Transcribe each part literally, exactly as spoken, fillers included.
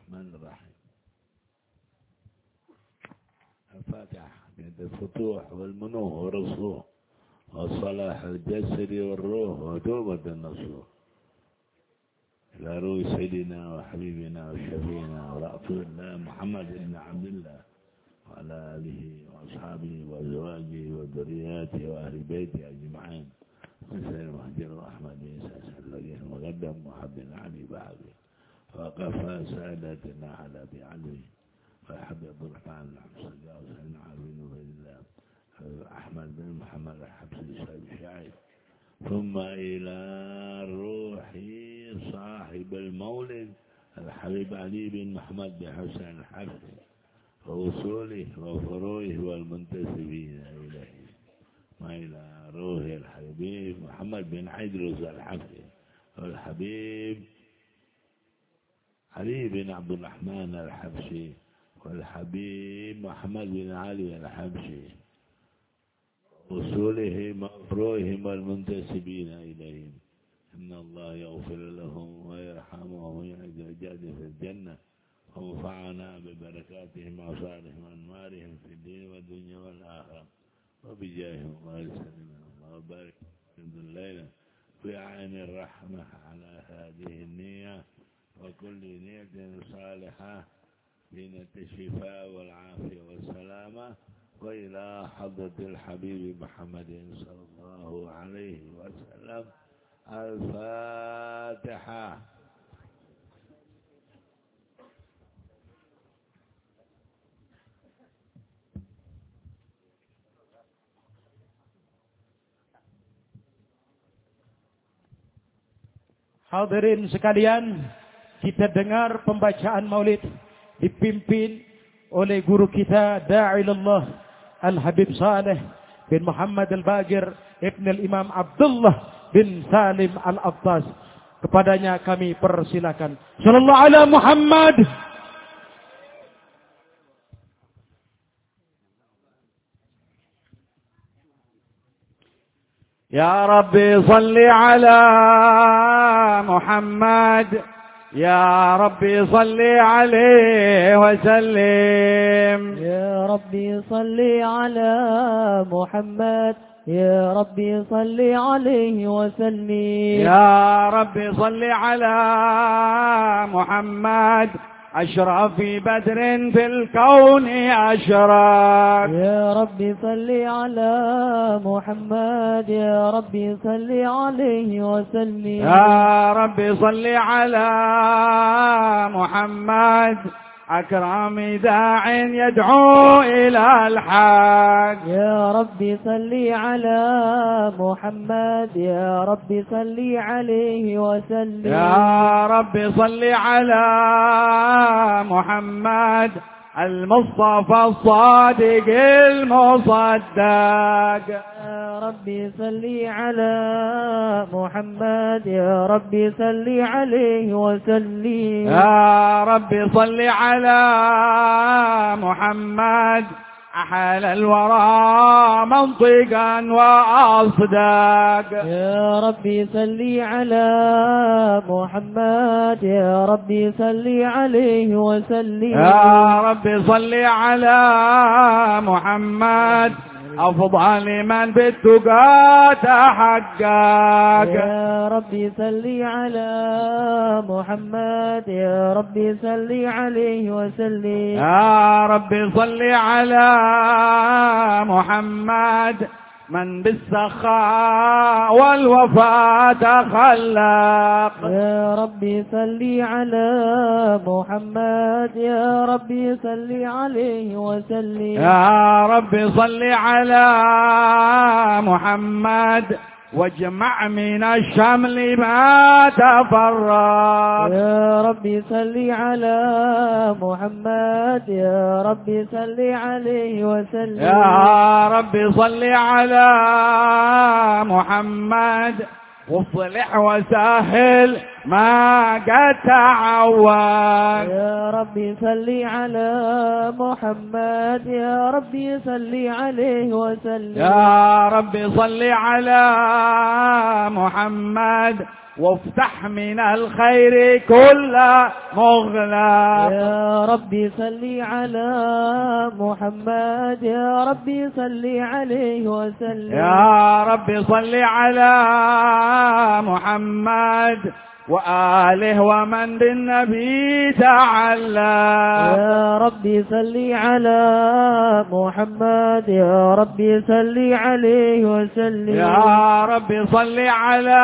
الرحمن الرحيم. الفاتحة بيد الفتوح والمنوح والرسوح وصلاح الجسد والروح وتوبة النصوح إلى روح سيدنا وحبيبنا وشفينا ورأفنا محمد بن عبد الله وعلى آله وأصحابه وأزواجه وذرياته وأهل بيته أجمعين وسائر مهجر الرحمن إساس الذين مقدم محب علي بعده وقف سادتنا على بعلوه وحب عبد الرحمن الحمصي وسيدنا علي بن الله أحمد بن محمد الحبسي صاحب الشاعر ثم إلى روح صاحب المولد الحبيب علي بن محمد بن حسين الحبسي ووصوله وفروعه والمنتسبين إليه ما إلى روح الحبيب محمد بن عيدروس الحبسي والحبيب علي بن عبد الرحمن الحبشي والحبيب محمد بن علي الحبشي وصولهم وفروعهم والمنتسبين إليهم إن الله يغفر لهم ويرحمهم ويعز درجاتهم في الجنة وانفعنا ببركاتهم وصالح وأنوارهم في الدين والدنيا والآخرة وبجاههم وارسلنا الله وبارك في الليلة في عين الرحمة على هذه النية وكل نية صالحة من الشفاء والعافية والسلامة وإلى حضرة الحبيب محمد صلى الله عليه وسلم. الفاتحة. Hadirin sekalian, kita dengar pembacaan maulid dipimpin oleh guru kita Da'ilullah Al-Habib Saleh bin Muhammad Al-Bagir Ibn Al-Imam Abdullah bin Salim Al-Abtas. Kepadanya kami persilakan. Sallallahu ala Muhammad. يا ربي صل على محمد يا ربي صل عليه وسلم يا ربي صل على محمد يا ربي صل عليه وسلم يا ربي صل على محمد أشرف بدر في الكون أشرف يا ربي صل على محمد يا ربي صل عليه وسلم يا ربي صل على محمد أكرم داع يدعو إلى الحق يا ربي صل على محمد يا ربي صل عليه وسلم يا ربي صل على محمد المصطفى الصادق المصدق يا ربي صل على محمد يا ربي صل عليه وسلم يا ربي صل على محمد أحل الورى منطقا وأصدق يا ربي صل على محمد يا ربي صل عليه وسلم يا ربي صل على محمد أفضل من بالتقى تحقق يا ربي صل على محمد يا ربي صل عليه وسلم يا ربي صل على محمد من بالسخاء والوفاء تخلق يا ربي صل على محمد يا ربي صل عليه وسلم يا ربي صل على محمد واجمع من الشمل ما تفرق يا ربي صل على محمد يا ربي صل عليه وسلم يا ربي صل على محمد واصلح وسهل ما قد تعود. يا ربي صل على محمد يا ربي صل عليه وسلم. يا ربي صل على محمد وافتح من الخير كل مغلق. يا ربي صل على محمد يا ربي صل عليه وسلم. يا ربي صل على محمد وآله ومن بالنبي تعلق. يا ربي صل على محمد يا ربي صل عليه وسلم. يا ربي صل على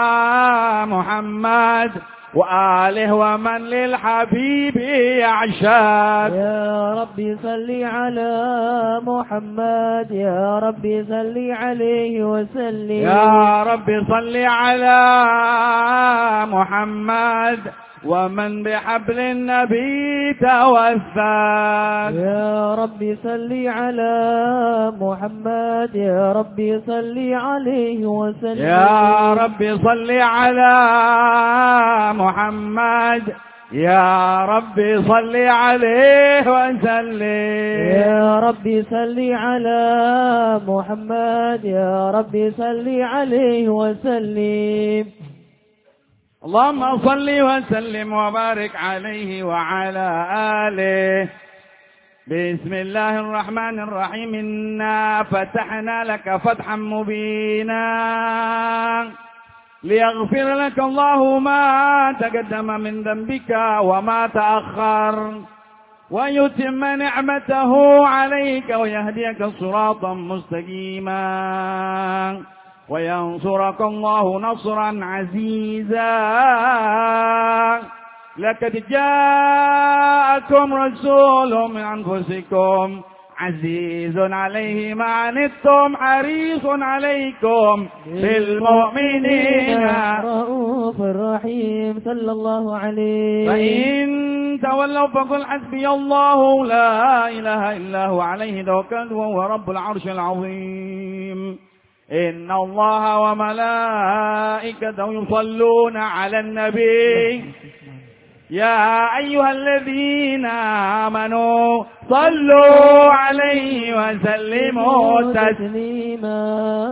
محمد وآله ومن للحبيب يعشق. يا ربي صل على محمد يا ربي صل عليه وسلم. يا ربي صل على محمد ومن بحبل النبي توثق. يا ربي صل على محمد يا ربي صل عليه وسلم. يا ربي صل على محمد يا ربي صل عليه وسلم. يا ربي صل على محمد يا ربي صل عليه وسلم. اللهم صل وسلم وبارك عليه وعلى آله. بسم الله الرحمن الرحيم. إنا فتحنا لك فتحا مبينا ليغفر لك الله ما تقدم من ذنبك وما تأخر ويتم نعمته عليك ويهديك صراطا مستقيما وينصرك الله نصرا عزيزا. لقد جاءكم رسول من أنفسكم عزيز عليه ما عنتم حريص عليكم بالمؤمنين رؤوف رحيم صلى الله عليه. فإن تولوا فقل حسبي الله لا إله إلا هو عليه توكلت وهو رب العرش العظيم. إن الله وملائكته يصلون على النبي يا أيها الذين آمنوا صلوا عليه وسلموا تسليما.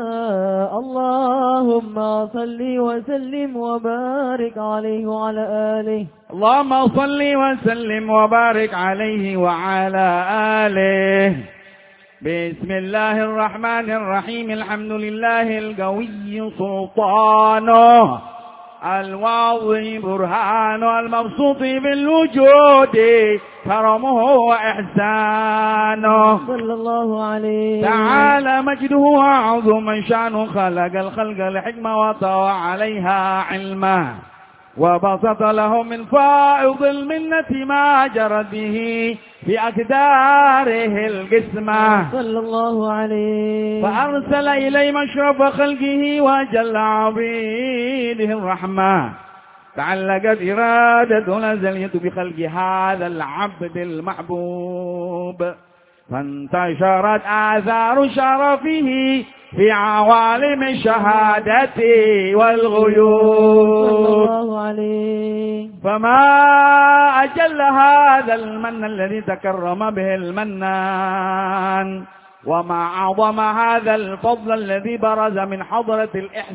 اللهم صل وسلم وبارك عليه وعلى آله. اللهم صل وسلم وبارك عليه وعلى آله. بسم الله الرحمن الرحيم. الحمد لله القوي سلطانه الواضح برهانه المبسوط بالوجود كرمه وإحسانه صلى الله عليه. تعالى مجده وعظم شانه. خلق الخلق الحكمة وطوى عليها علمه وبسط له من فائض المنة ما جرت به في أقداره القسمة صلى الله عليه. فأرسل إليه مشرف خلقه وجل عبيده الرحمة. تعلقت إرادة الأزلية بخلق هذا العبد المحبوب فانتشرت آثار شرفه في عوالم الشهادة والغيوب صلى الله عليه. فما أجل هذا المن الذي تكرم به المنان وما أعظم هذا الفضل الذي برز من حضرة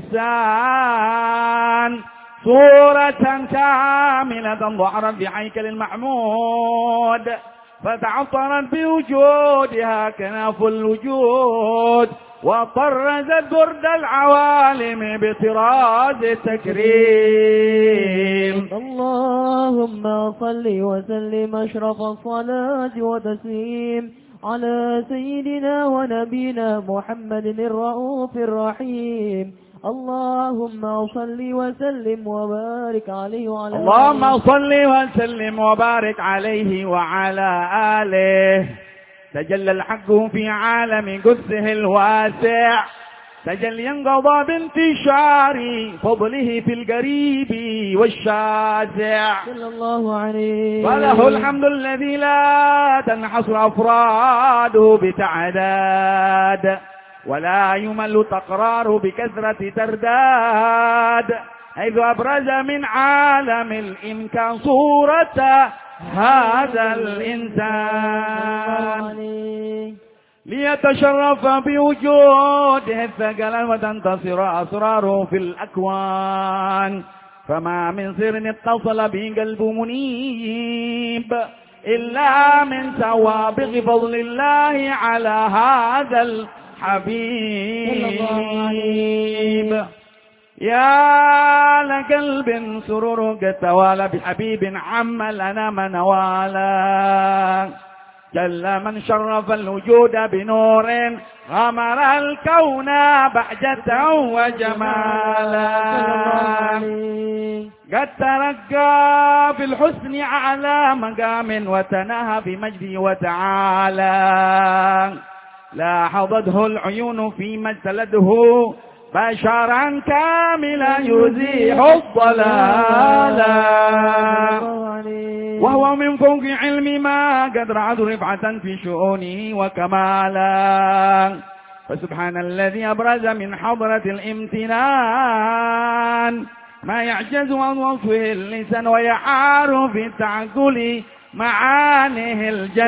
الإحسان صورة كاملة ظهرت بهيكل المحمود فتعطرت بوجودها كناف الوجود وطرزت برد العوالم بطراز التكريم. اللهم صل وسلم أشرف الصلاة وتسليم على سيدنا ونبينا محمد الرؤوف الرحيم. اللهم صل وسلم وبارك عليه وعلى آله. اللهم صل وسلم وبارك عليه وعلى آله. تجلى الحق في عالم قدسه الواسع تجليا قضى بانتشار فضله في القريب والشاسع صلى الله عليه. وله الحمد الذي لا تنحصر أفراده بتعداد ولا يمل تقراره بكثرة ترداد حيث أبرز من عالم الإمكان صورة هذا الإنسان ليتشرف بوجوده الثقل وتنتصر أسراره في الأكوان. فما من سر اتصل به قلب منيب إلا من سوابغ فضل الله على هذا الحبيب. يا لقلب سرور قد توالى بحبيب عم لنا من والا. جل من شرف الوجود بنور غمر الكون بهجة وجمالا. قد ترقى في الحسن أعلى مقام وتناهى بمجده وتعالى. لاحظته العيون فيما اجتلته بشرا كاملا يزيح الضلال. وهو من فوق علم ما قد رعد رفعة في شؤونه وكمالا. فسبحان الذي أبرز من حضرة الامتنان ما يعجز عن وصفه اللسان ويحار في التعقل معانيه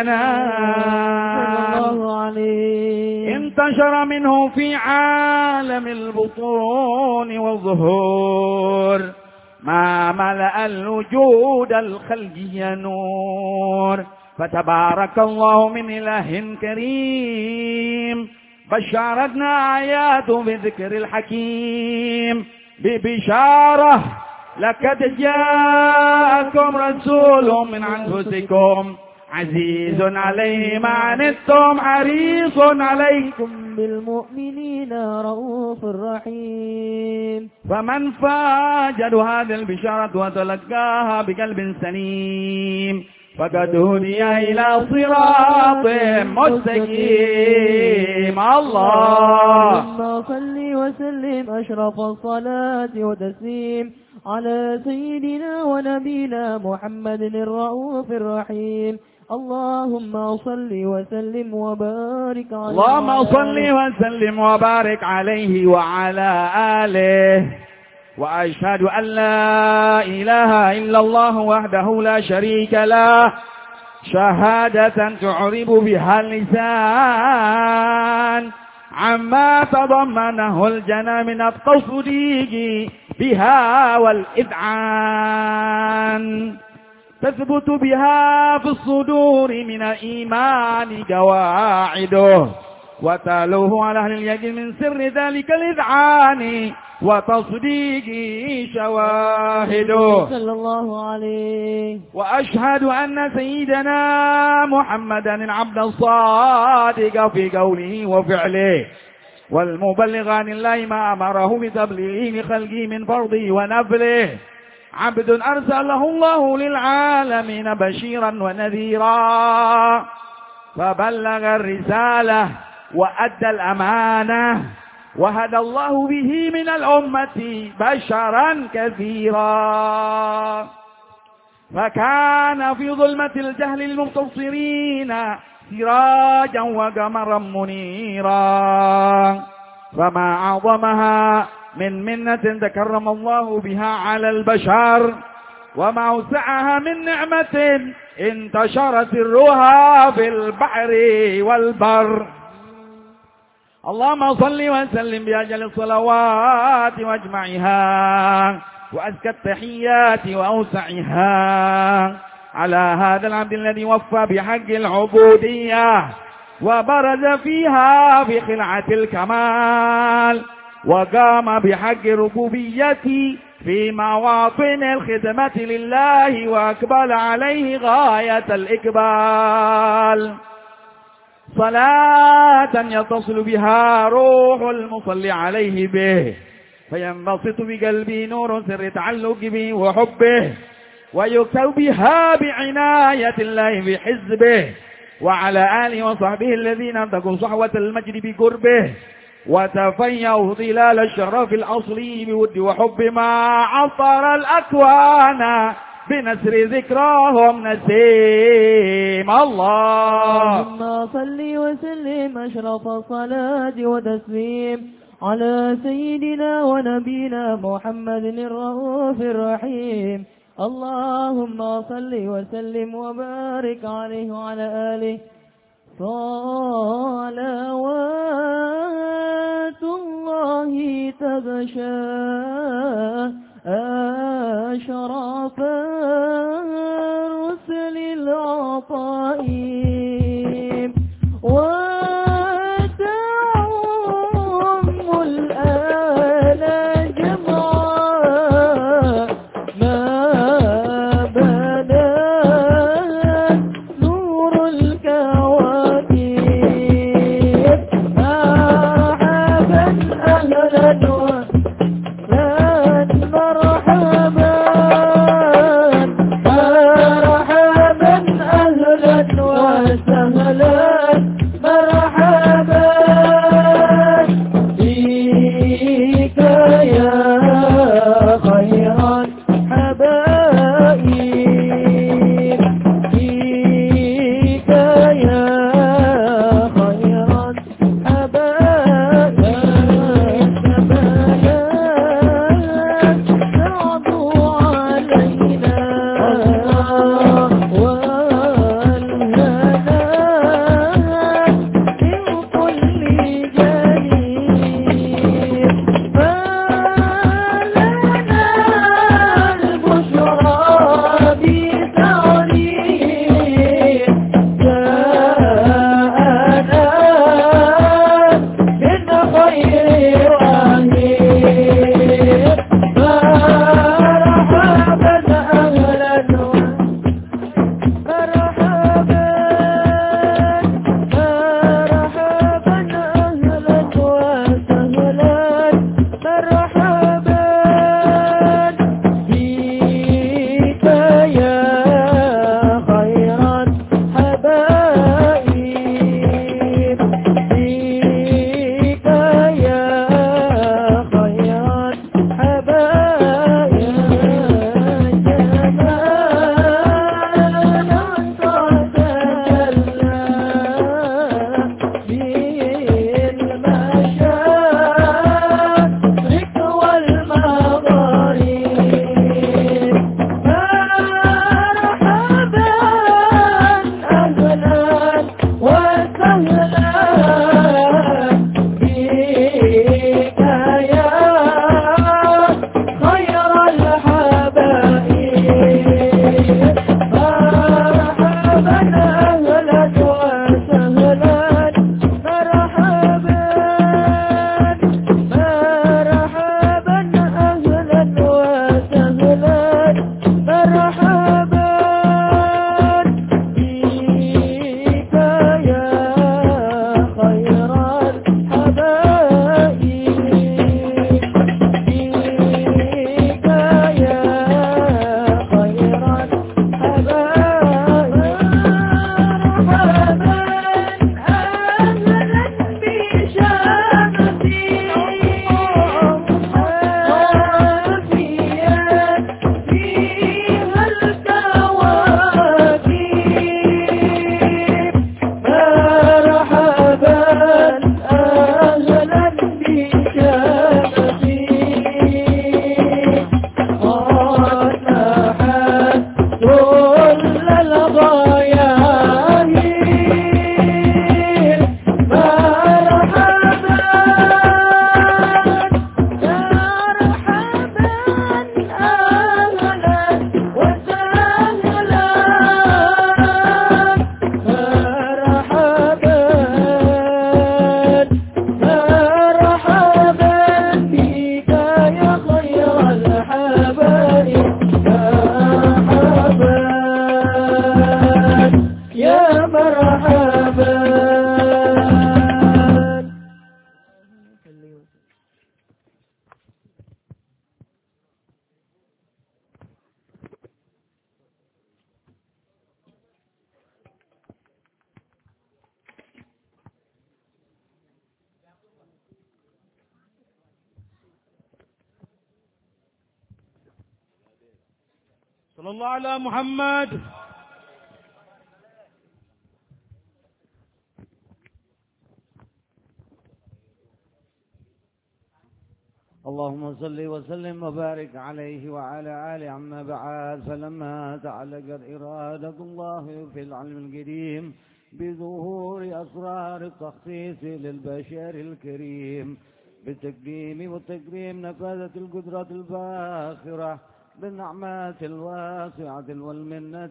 الجنان. انتشر منه في عالم البطون والظهور ما ملأ الوجود الخلقي نور. فتبارك الله من إله كريم بشرتنا آيات بذكر الحكيم ببشارة لقد جاءكم رسول من أنفسكم عزيز عليه ما عنتم حريص عليكم بالمؤمنين رؤوف رحيم. فمن فاجد هذه البشارة وتلقاها بقلب سليم فقد هدي إلى صراط مستقيم. اللهم صل وسلم أشرف الصلاة وتسليم على سيدنا ونبينا محمد الرؤوف الرحيم. اللهم صل وسلم وبارك عليه. اللهم صل وسلم وبارك عليه وعلى آله. وأشهد أن لا إله إلا الله وحده لا شريك له شهادة تعرب بها اللسان عما تضمنه الجنى من التصديق بها والإذعان. تثبت بها في الصدور من الإيمان قواعده وتالوه على أهل اليقين من سر ذلك الإذعان وتصديقه شواهده صلى الله عليه. وأشهد أن سيدنا محمدا العبد الصادق في قوله وفعله والمبلغ عن الله ما أمره بتبليغه لخلقه من فرضه ونفله. عبد أرسله الله للعالمين بشيرا ونذيرا فبلغ الرسالة وأدى الأمانة وهدى الله به من الأمة بشرا كثيرا. فكان في ظلمة الجهل المبتصرين سراجا وقمرا منيرا. فما أعظمها من منة تكرم الله بها على البشر وما أوسعها من نعمة انتشر سرها في البحر والبر. اللهم صل وسلم بأجل الصلوات واجمعها وأزكى التحيات وأوسعها على هذا العبد الذي وفى بحق العبودية وبرز فيها بخلعة الكمال وقام بحق الربوبية في مواطن الخدمة لله وأقبل عليه غاية الإقبال. صلاة يتصل بها روح المصلي عليه به فينبسط بقلبي نور سر تعلق به وحبه ويكتب بها بعناية الله بحزبه وعلى آله وصحبه الذين انتقوا صحوة المجد بقربه وتفيأوا ظلال الشرف الأصلي بود وحب ما عطر الأكوان بنسر ذكراهم نسيم. الله اللهم صل وسلم أشرف الصلاة وتسليم على سيدنا ونبينا محمد الرؤوف الرحيم. اللهم صل وسلم وبارك عليه وعلى آله. صلوات الله تغشى أشرف الرسل العطائم وتعم الآل جمعا ما بدا نور الكواكب. مرحبا أهلا مرحبا مرحبا أهلا وسهلا مرحبا بك يا خير الحبائب بك يا خير الحبائب. صلى الله على محمد. اللهم صل وسلم وبارك عليه وعلى آله. عما بعد، فلما تعلقت إرادة الله في العلم القديم بظهور أسرار التخصيص للبشر الكريم بالتقديم والتكريم، نفذت القدرة الفاخرة بالنعمات الواسعة والمنة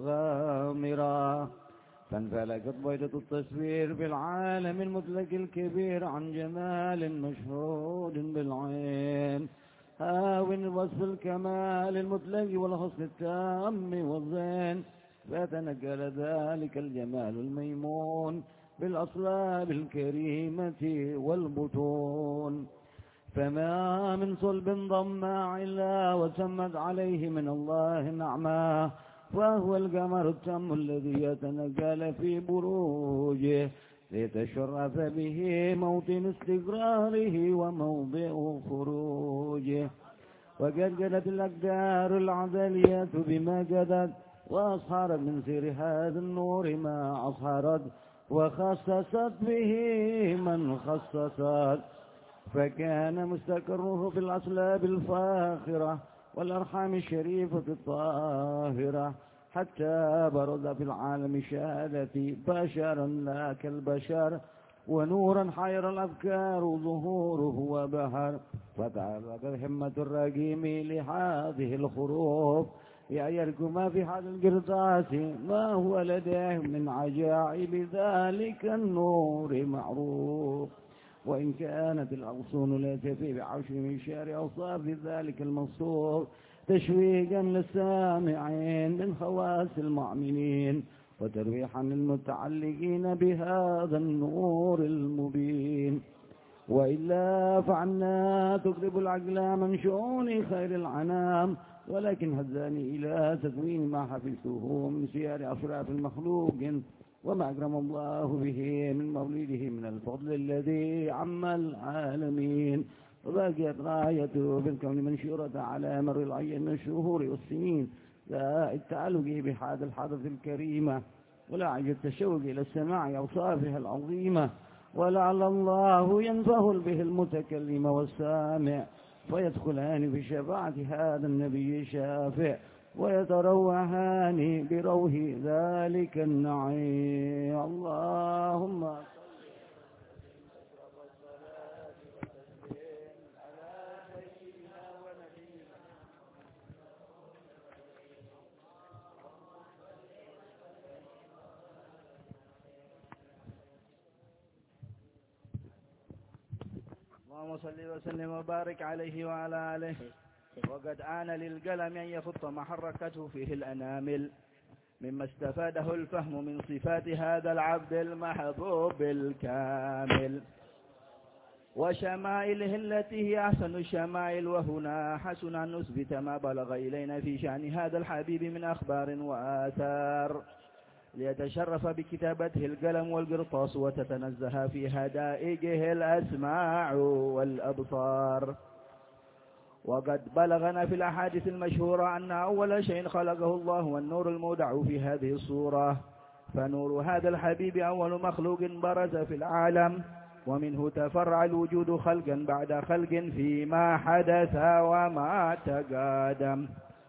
الغامرة، فانفلقت بيضة التصوير في العالم المطلق الكبير عن جمال مشهود بالعين، هاون وصف الكمال المطلق والحسن التام والزين، فتنقل ذلك الجمال الميمون بالأصلاب الكريمة والبطون، فما من صلب ضماع إلا وتمت عليه من الله نعمه، وهو القمر التام الذي يتنقل في بروجه ليتشرف به موطن استقراره وموضع خروجه. وقد قدت الأقدار العدلية بما قدت، وأصهرت من سير هذا النور ما أصهرت، وخصصت به من خصصت، فكان مستقره في الأصلاب الفاخرة والأرحام الشريفة الطاهرة، حتى برز في العالم شهادتي بشرا لا كالبشر، ونورا حير الأفكار ظهوره وبهر، فتعرضت همة الرقيم لهذه الخروف يعيركم ما في هذا القرطاس ما هو لديه من عجائب ذلك النور معروف، وإن كانت الأغصون لا تفي بعشر من شعر أوصاف ذلك المنصور تشويقا للسامعين من خواص المؤمنين وترويحا للمتعلقين بهذا النور المبين. وإلا فعنا تقرب العقل من شؤون خير العنام، ولكن هزاني إلى تدوين ما حفظته من سير أشراف المخلوق وما أكرم الله به من مولده من الفضل الذي عم العالمين، وباقيت رايته في الكون منشورة على مر الأيام من الشهور والسنين، لا التعلق بهذا الحدث الكريمة ولا عجب التشوق إلى السماع أوصافها العظيمة، ولعل الله ينفه به المتكلم والسامع فيدخلان في شفاعة هذا النبي الشافع ويتروحان بروح ذلك النعيم. اللهم اللهم صل وسلم وبارك عليه وعلى آله. وقد آن للقلم أن يخط ما حركته فيه الأنامل مما استفاده الفهم من صفات هذا العبد المحبوب الكامل وشمائله التي هي أحسن الشمائل، وهنا حسن أن نثبت ما بلغ إلينا في شأن هذا الحبيب من أخبار وآثار ليتشرف بكتابته القلم والقرطاس وتتنزه في هدائجه الأسماع والأبصار. وقد بلغنا في الأحاديث المشهورة أن أول شيء خلقه الله والنور المودع في هذه الصورة، فنور هذا الحبيب أول مخلوق برز في العالم، ومنه تفرع الوجود خلقا بعد خلق فيما حدث وما تقادم.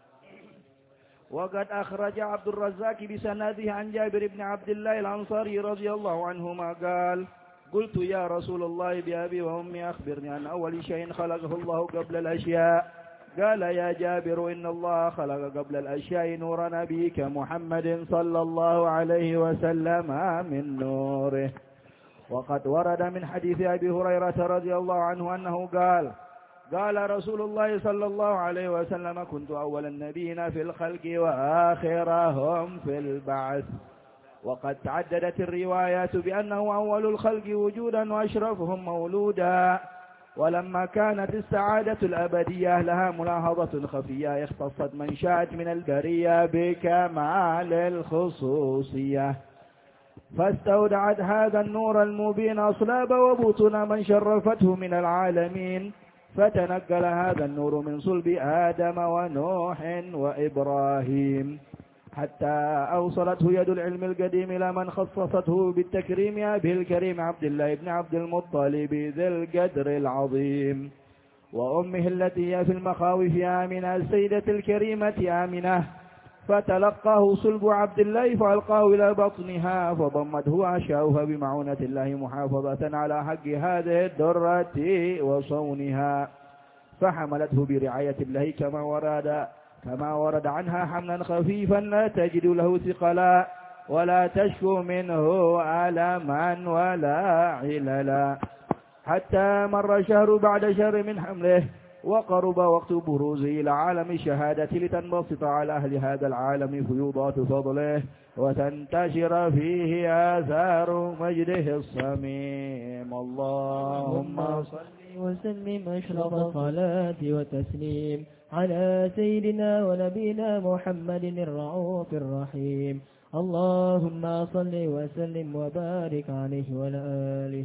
وقد أخرج عبد الرزاق بسنده عن جابر بن عبد الله الأنصاري رضي الله عنهما قال: قلت يا رسول الله بأبي وأمي أخبرني عن أول شيء خلقه الله قبل الأشياء. قال: يا جابر إن الله خلق قبل الأشياء نور نبيك محمد صلى الله عليه وسلم من نوره. وقد ورد من حديث أبي هريرة رضي الله عنه أنه قال: قال رسول الله صلى الله عليه وسلم: كنت أول النبيين في الخلق وآخرهم في البعث. وقد تعددت الروايات بأنه أول الخلق وجودا وأشرفهم مولودا. ولما كانت السعادة الأبدية لها ملاحظة خفية اختصت من شاءت من البرية بكمال الخصوصية، فاستودعت هذا النور المبين أصلاب وبطن من شرفته من العالمين، فتنقل هذا النور من صلب آدم ونوح وإبراهيم حتى أوصلته يد العلم القديم إلى من خصصته بالتكريم أبي الكريم عبد الله بن عبد المطلب ذي القدر العظيم. وأمه التي هي في المخاوف آمنة السيدة الكريمة آمنة، فتلقاه صلب عبد الله فألقاه إلى بطنها فضمته عشاؤها بمعونة الله محافظة على حق هذه الدرة وصونها، فحملته برعاية الله كما ورد كما ورد عنها حملا خفيفا لا تجد له ثقلا ولا تشكو منه ألما ولا عللا، حتى مر شهر بعد شهر من حمله، وقرب وقت بروزه إلى عالم الشهادة لتنبسط على أهل هذا العالم فيوضات فضله وتنتشر فيه آثار مجده الصميم. اللهم صل وسلم أشرف الصلاة وتسليم على سيدنا ونبينا محمد الرؤوف الرحيم. اللهم صل وسلم وبارك عليه وعلى آله.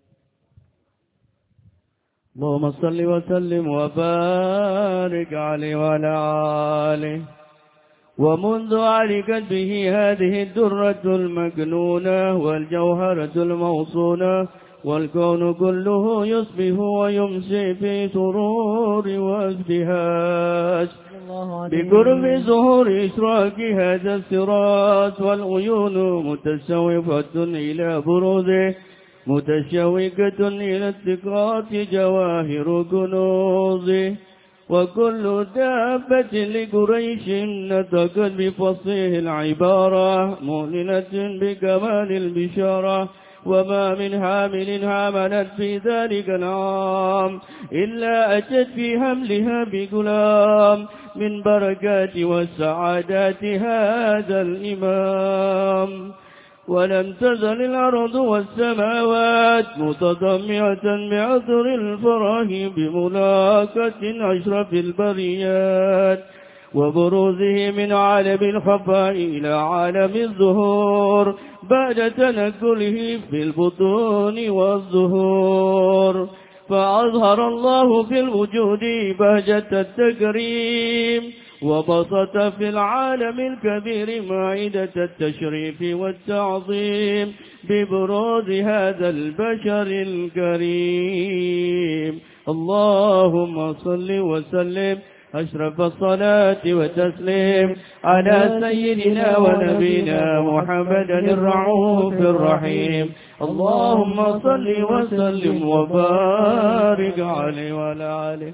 اللهم صل وسلم وبارك عليه وعلى آله. ومنذ علقت به هذه الدرة المكنونة والجوهرة الموصونة والكون كله يصبح ويمسي في سرور وازدهاج بقرب ظهور إشراق هذا الصراط، والعيون متشوفة إلى بروزه متشوقة إلى استقراط جواهر كنوزه، وكل دابة لقريش نطقت بفصيح العبارة مؤلنة بكمال البشارة، وما من حامل حملت في ذلك العام إلا أتت في حملها بغلام من بركات والسعادات هذا الإمام. ولم تزل الأرض والسماوات متضمعة بعطر الفرح بملاقة أشرف البريات وبروزه من عالم الخفاء إلى عالم الظهور بعد تنقله في البطون والظهور. فأظهر الله في الوجود بهجة التكريم وبسط في العالم الكبير مائدة التشريف والتعظيم ببروز هذا البشر الكريم. اللهم صل وسلم أشرف الصلاة وتسليم على سيدنا ونبينا محمد الرؤوف الرحيم. اللهم صل وسلم وبارك عليه وعلى آله.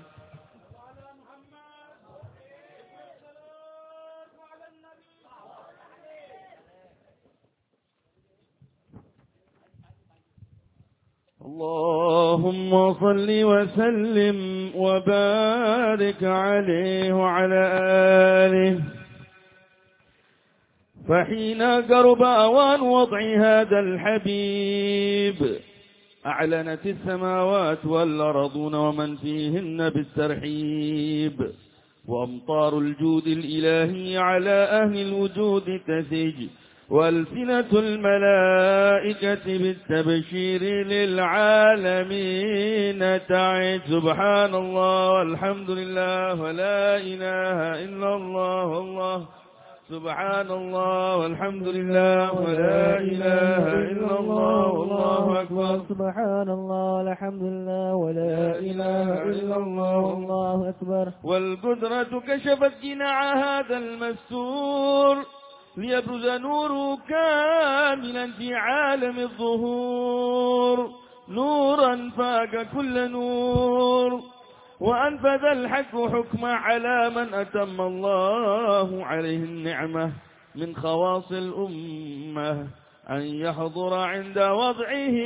اللهم صل وسلم وبارك عليه وعلى آله. فحين قرب أوان وضع هذا الحبيب أعلنت السماوات والأرضون ومن فيهن بالترحيب، وأمطار الجود الإلهي على أهل الوجود تسج، والسنة الملائكة بالتبشير للعالمين تعد. سبحان الله والحمد لله ولا إله إلا الله الله. سبحان الله والحمد لله ولا إله إلا الله والله أكبر. سبحان الله والحمد لله ولا إله إلا الله والله أكبر. والقدرة كشفت جناع هذا المستور ليبرز نوره كاملا في عالم الظهور، نورا فاق كل نور، وأنفذ الحق حكمه على من أتم الله عليه النعمة من خواص الأمة أن يحضر عند وضعه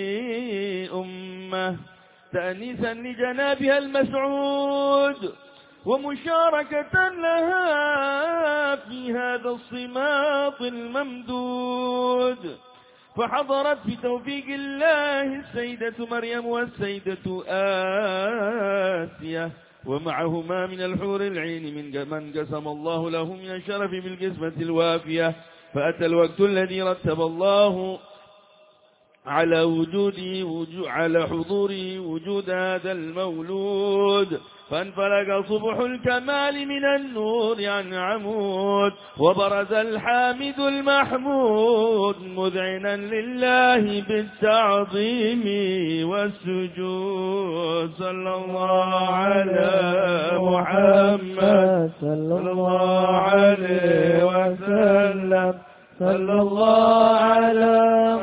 أمة تأنيسا لجنابها المسعود ومشاركة لها في هذا الصماط الممدود. فحضرت بتوفيق الله السيدة مريم والسيدة آسية ومعهما من الحور العين من من قسم الله لهم من الشرف بالقسمة الوافية. فأتى الوقت الذي رتب الله على وجودي وجو على حضوري وجود هذا المولود، فانفلق صبح الكمال من النور عن عمود، وبرز الحامد المحمود مذعنا لله بالتعظيم والسجود. صلى الله على محمد صلى الله عليه وسلم، صلى الله على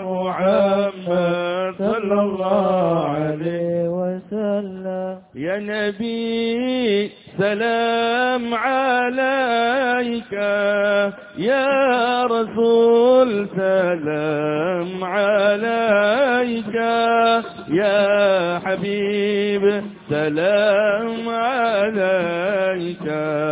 محمد صلى الله عليه وسلم. يا نبي سلام عليك، يا رسول سلام عليك، يا حبيب سلام عليك،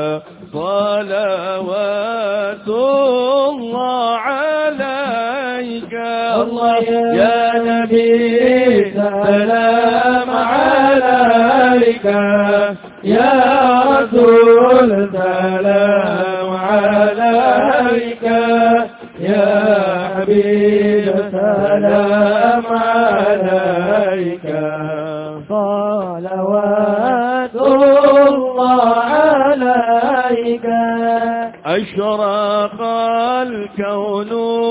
صلوات الله عليك. الله يا نبي سلام عليك، يا رسول سلام عليك، يا حبيب سلام عليك، صلوات الله عليك. أشرق الكون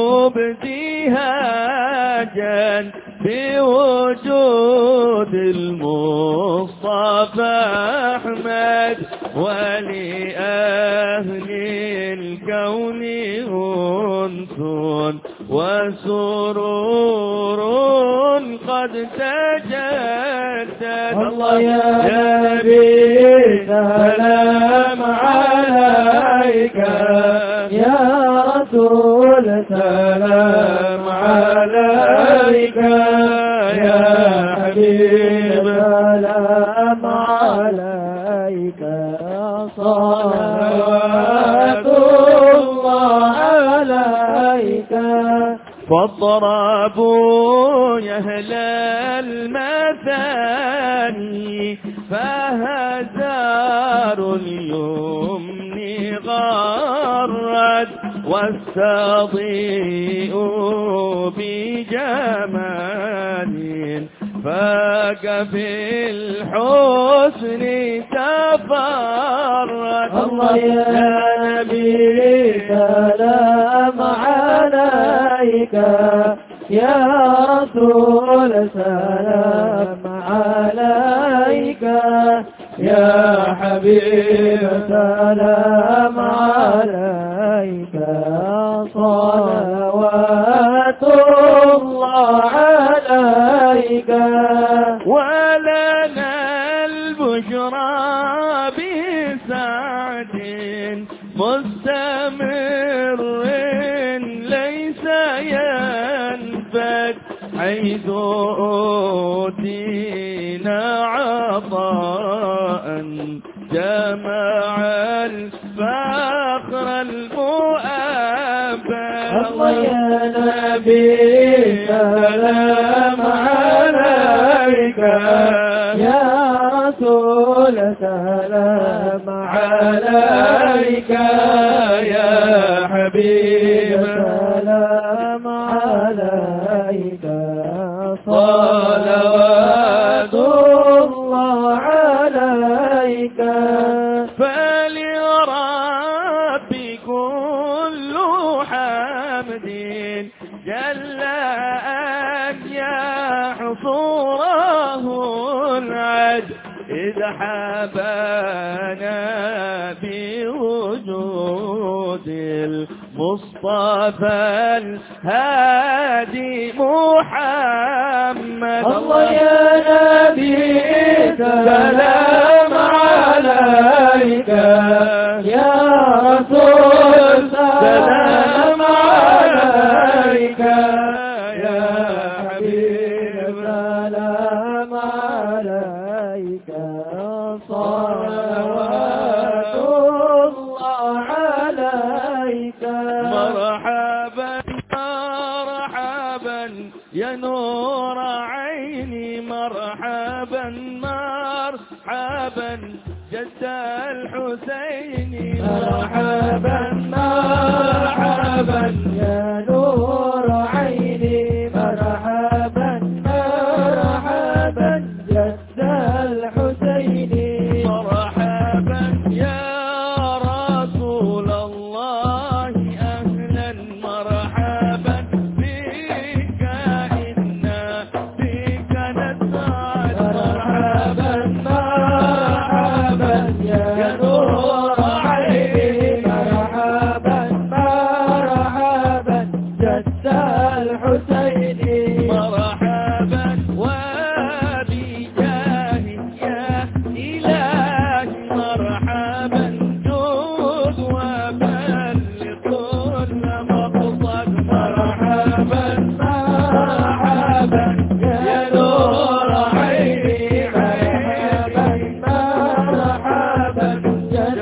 ابتهاجا بوجود المصطفى أحمد، ولأهل الكون أنس وسرور قد تجدد. الله يا نبي سلام عليك، يا رسول سلام عليك، يا حبيب سلام عليك، صلوات الله عليك. فاضربوا يا أهل المثاني، فهزار اليمن غرد، واستضيء بجمال فاك في الحسن تفرد. الله يا نبي سلام عليك، يا رسول سلام عليك، يا حبيب سلام عليك، صلوات الله عليك. ولنا البشرى بسعد مستمر ليس ينفد، حيث أوتينا عطاء جمع الفخر المؤبد. الله يا نبي سلام عليك، يا رسول سلام عليك، يا حبيب سلام عليك، صلوات الله عليك. فلربي كل حمد جل أن يحصره العد، إذ حبانا بوجود المصطفى الهادي محمد. الله يا نبي سلام عليك، يا رسول سلام عليك، يا حبيب سلام عليك، صلوات الله عليك. مرحبا مرحبا يا نور عيني، مرحبا مرحبا جد الحسين، مرحبا مرحبا يا نور عيني، مرحبا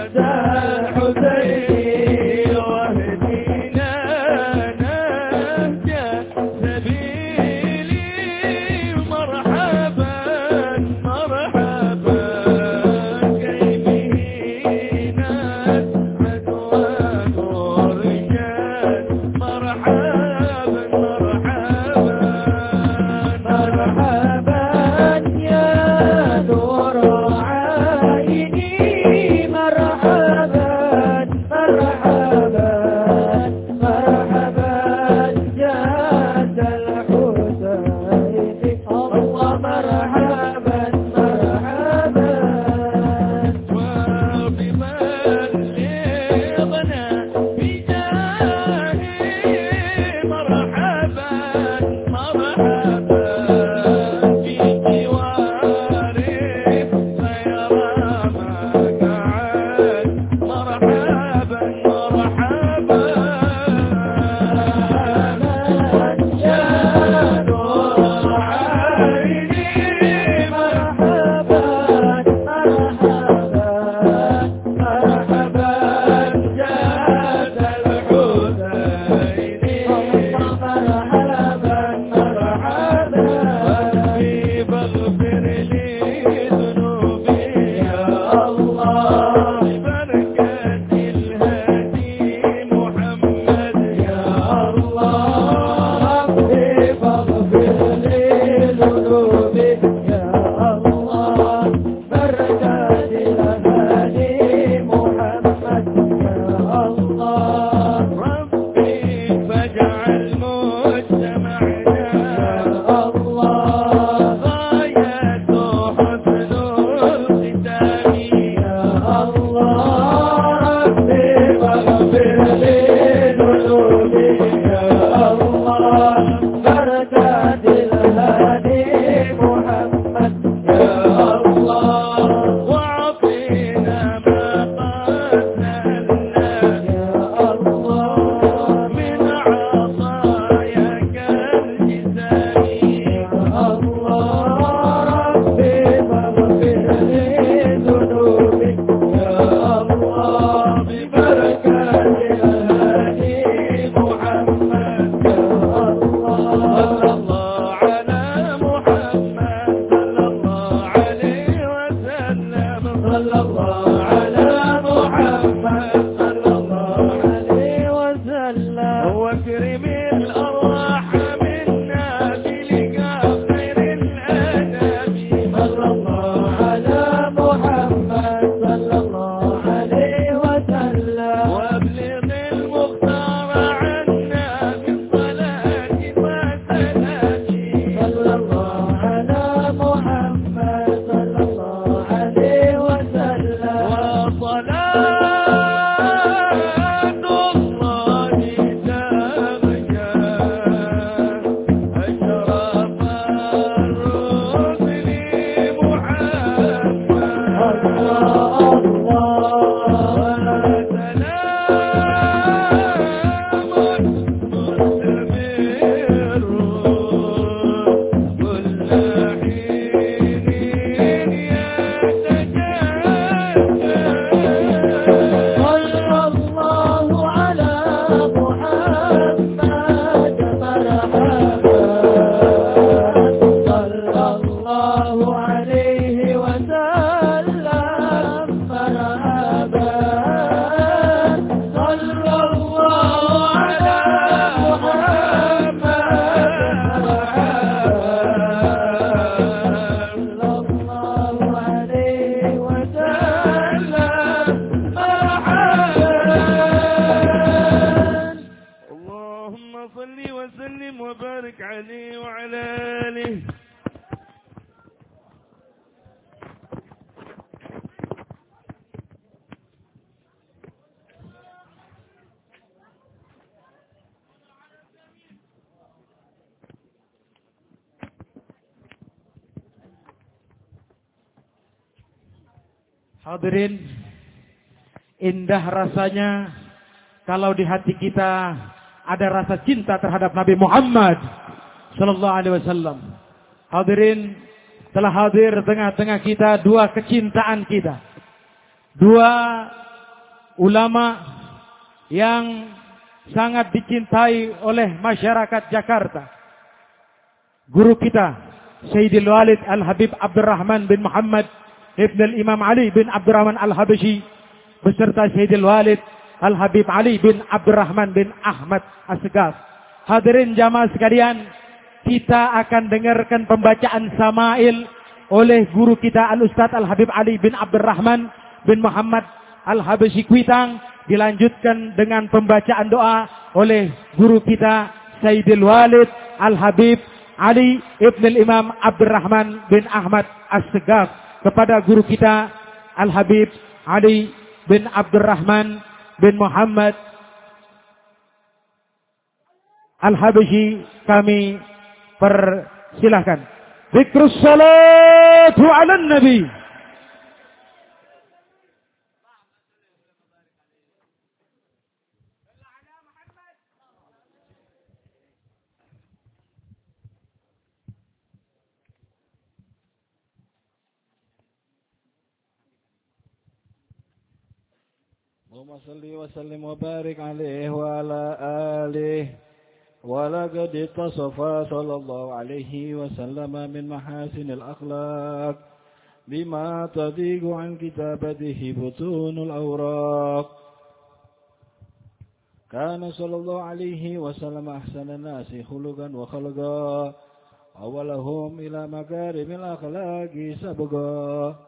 Hadirin, indah rasanya kalau di hati kita ada rasa cinta terhadap Nabi Muhammad sallallahu alaihi wasallam. Hadirin, telah hadir tengah-tengah kita dua kecintaan kita. Dua ulama yang sangat dicintai oleh masyarakat Jakarta. Guru kita Sayyidil Walid Al-Habib Abdurrahman bin Muhammad Ibn Al-Imam Ali bin Abdurrahman Al-Habashi beserta Sayyidil Walid Al-Habib Ali bin Abdurrahman bin Ahmad As-Segaf. Hadirin jamaah sekalian, kita akan dengarkan pembacaan Samail oleh guru kita Al-Ustaz Al-Habib Ali bin Abdurrahman bin Muhammad Al-Habashi Kuitang, dilanjutkan dengan pembacaan doa oleh guru kita Sayyidil Walid Al-Habib Ali Ibn Al-Imam Abdurrahman bin Ahmad As-Segaf kepada guru kita Al-Habib Ali bin Abdurrahman bin Muhammad Al-Habashi, kami persilahkan. Zikrus salatu ala nabi. Allahumma salli wa sallim wa barik alaihi wa ala alihi. ولقد اتصف صلى الله عليه وسلم من محاسن الأخلاق بما تضيق عن كتابته بطون الأوراق. كان صلى الله عليه وسلم أحسن الناس خلقا وخلقا، أولهم إلى مكارم الأخلاق سبقا،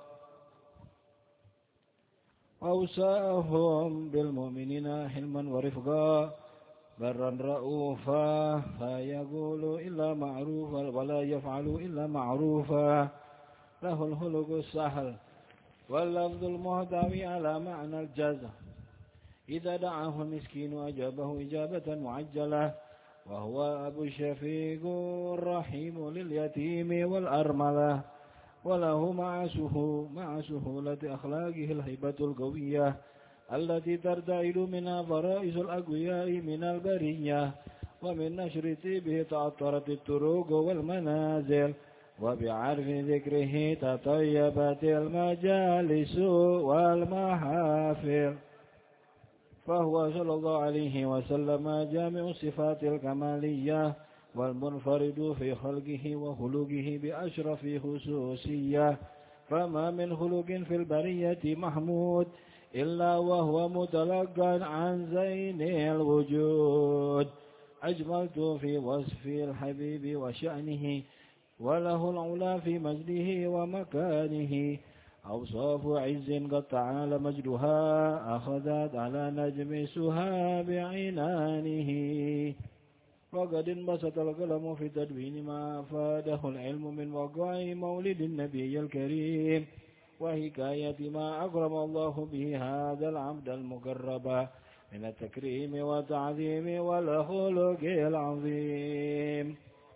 أوساهم بالمؤمنين حلما ورفقا، برا رؤوفا فيقول إلا معروفا ولا يفعل إلا معروفا، له الخلق السهل واللفظ المحتوي على معنى الجزع، إذا دعاه المسكين أجابه إجابة معجلة، وهو أبو الشفيق الرحيم لليتيم والأرملة، وله مع مع سهولة أخلاقه الهيبة القوية التي ترتعد منها فرائس الأقوياء من البرية، ومن نشر طيبه تعطرت الطرق والمنازل، وبعرف ذكره تطيبت المجالس والمحافل. فهو صلى الله عليه وسلم جامع الصفات الكمالية والمنفرد في خلقه وخلقه بأشرف خصوصية، فما من خلق في البرية محمود إلا وهو متلقى عن زين الوجود. أجملت في وصف الحبيب وشأنه، وله العلا في مجده ومكانه، أوصاف عز قد تعالى مجدها، أخذت على نجم سها بعنانه. وقد انبسط القلم في تدوين ما أفاده العلم من وقع مولد النبي الكريم، وحكاية ما أكرم الله به هذا العبد المقرب من التكريم والتعظيم والخلق العظيم.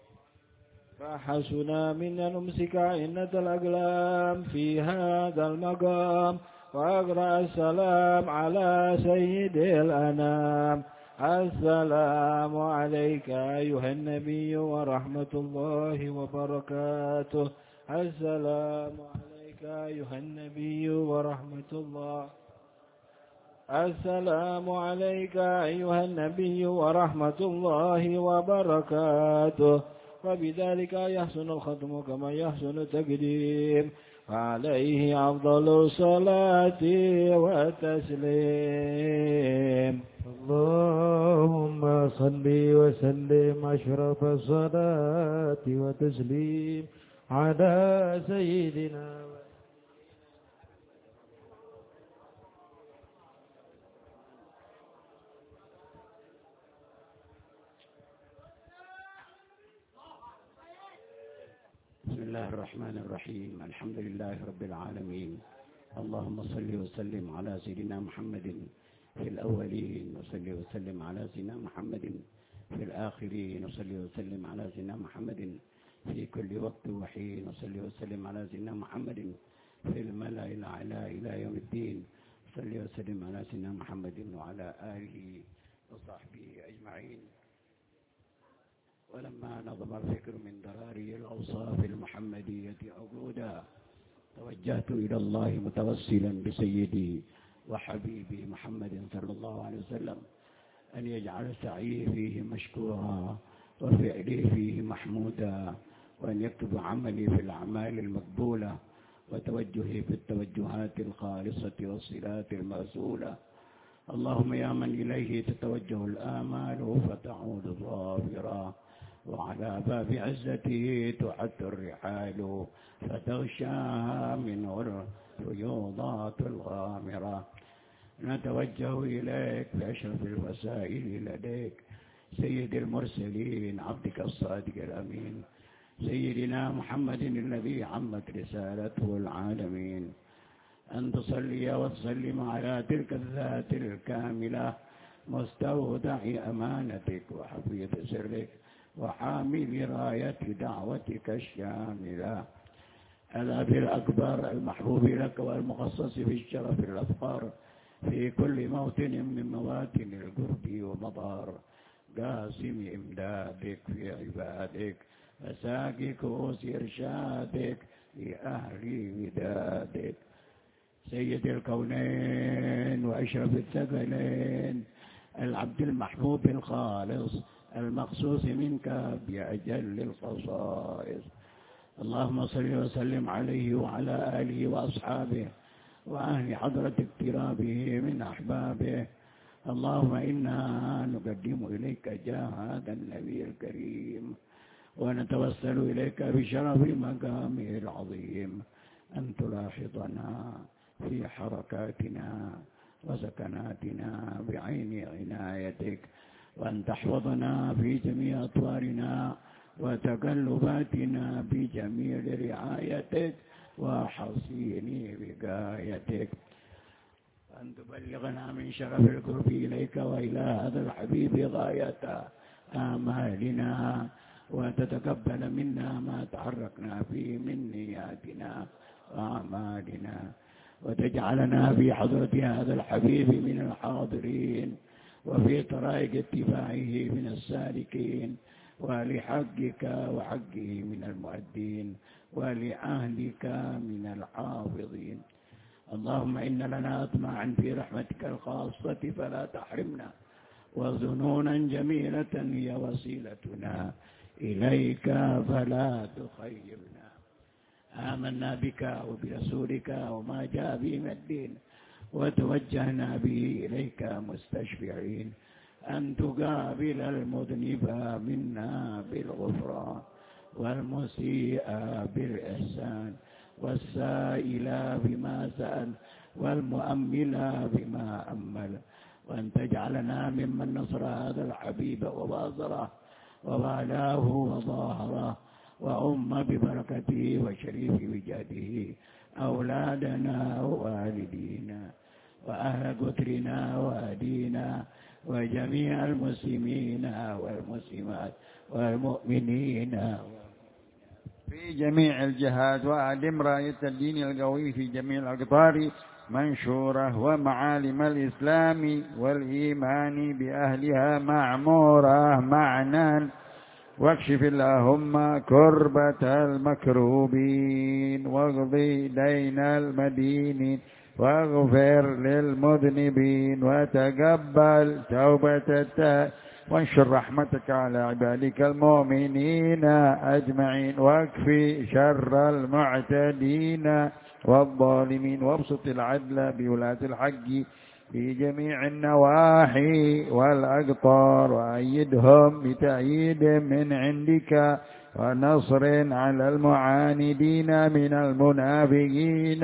فحسنا من أن نمسك عينة الأقلام في هذا المقام، وأقرأ السلام على سيد الأنام. السلام عليك أيها النبي ورحمة الله وبركاته. السلام عليك أيها النبي ورحمة الله. السلام عليك أيها النبي ورحمة الله وبركاته. وبذلك يحسن الختم كما يحسن التقديم، فعليه أفضل الصلاة والتسليم. اللهم صل وسلم أشرف الصلاة وتسليم على سيدنا. بسم الله الرحمن الرحيم. الحمد لله رب العالمين. اللهم صل وسلم على سيدنا محمد في الأولين، وصل وسلم على سيدنا محمد في الآخرين، وصل وسلم على سيدنا محمد في كل وقت وحين، وصل وسلم على سيدنا محمد في الملأ الأعلى إلى يوم الدين، وصل وسلم على سيدنا محمد وعلى آله وصحبه أجمعين. ولما نظم الفكر من دراري الأوصاف المحمدية عقودا، توجهت إلى الله متوسلا بسيدي وحبيبي محمد صلى الله عليه وسلم أن يجعل سعيه فيه مشكورا وفعلي فيه محمودا، وأن يكتب عملي في الأعمال المقبولة وتوجهي في التوجهات الخالصة والصلات المرسولة. اللهم يا من إليه تتوجه الآمال فتعود ظافرا، وعلى باب عزته تعد الرحال فتغشاها منه الفيوضات الغامرة. نتوجه إليك بأشرف الوسائل لديك سيد المرسلين عبدك الصادق الأمين سيدنا محمد الذي عمت رسالته العالمين، أن تصلي وتسلم على تلك الذات الكاملة مستودع أمانتك وحفيظ سرك وحامل راية دعوتك الشاملة، الأبي الأكبر المحبوب لك والمخصص في الشرف الأفخار في كل موطن من مواطن القرب ومضار، قاسم إمدادك في عبادك مساقي كؤوس إرشادك لأهل ودادك، سيد الكونين وأشرف الثقلين العبد المحبوب الخالص المخصوص منك بأجل الخصائص. اللهم صل وسلم عليه وعلى آله وأصحابه وأهل حضرة اقترابه من أحبابه. اللهم إنا نقدم إليك جاه هذا النبي الكريم ونتوسل إليك بشرف مقامه العظيم أن تلاحظنا في حركاتنا وسكناتنا بعين عنايتك، وأن تحفظنا في جميع أطوارنا وتقلباتنا بجميل رعايتك وحصين وقايتك، أن تبلغنا من شرف القرب إليك وإلى هذا الحبيب غاية آمالنا، وتتقبل منا ما تحركنا فيه من نياتنا وأعمالنا، وتجعلنا في حضرة هذا الحبيب من الحاضرين وفي طرائق اتباعه من السالكين، ولحقك وحقه من المؤدين ولأهلك من الحافظين. اللهم إن لنا أطمعا في رحمتك الخاصة فلا تحرمنا، وظنونا جميلة هي وسيلتنا إليك فلا تخيبنا. آمنا بك وبرسولك وما جاء به من الدين، وتوجهنا به إليك مستشفعين أن تقابل المذنب منا بالغفران، والمسيء بالإحسان، والسائل بما سأل، والمؤمل بما أمل، وأن تجعلنا ممن نصر هذا الحبيب وباصره ووالاه وظاهره، وأم ببركته وشريف وجاده أولادنا ووالدينا وأهل قترنا وأهدينا وجميع المسلمين والمسلمات والمؤمنين في جميع الجهات، وأدم راية الدين القوي في جميع الأقطار منشورة، ومعالم الإسلام والإيمان بأهلها معمورة معنا، واكشف اللهم كربة المكروبين، واقضي دين المدينين، واغفر للمذنبين، وتقبل توبة التائب، وانشر رحمتك على عبادك المؤمنين أجمعين، واكفي شر المعتدين والظالمين، وابسط العدل بولاة الحق في جميع النواحي والأقطار، وأيدهم بتأييد من عندك ونصر على المعاندين من المنافقين،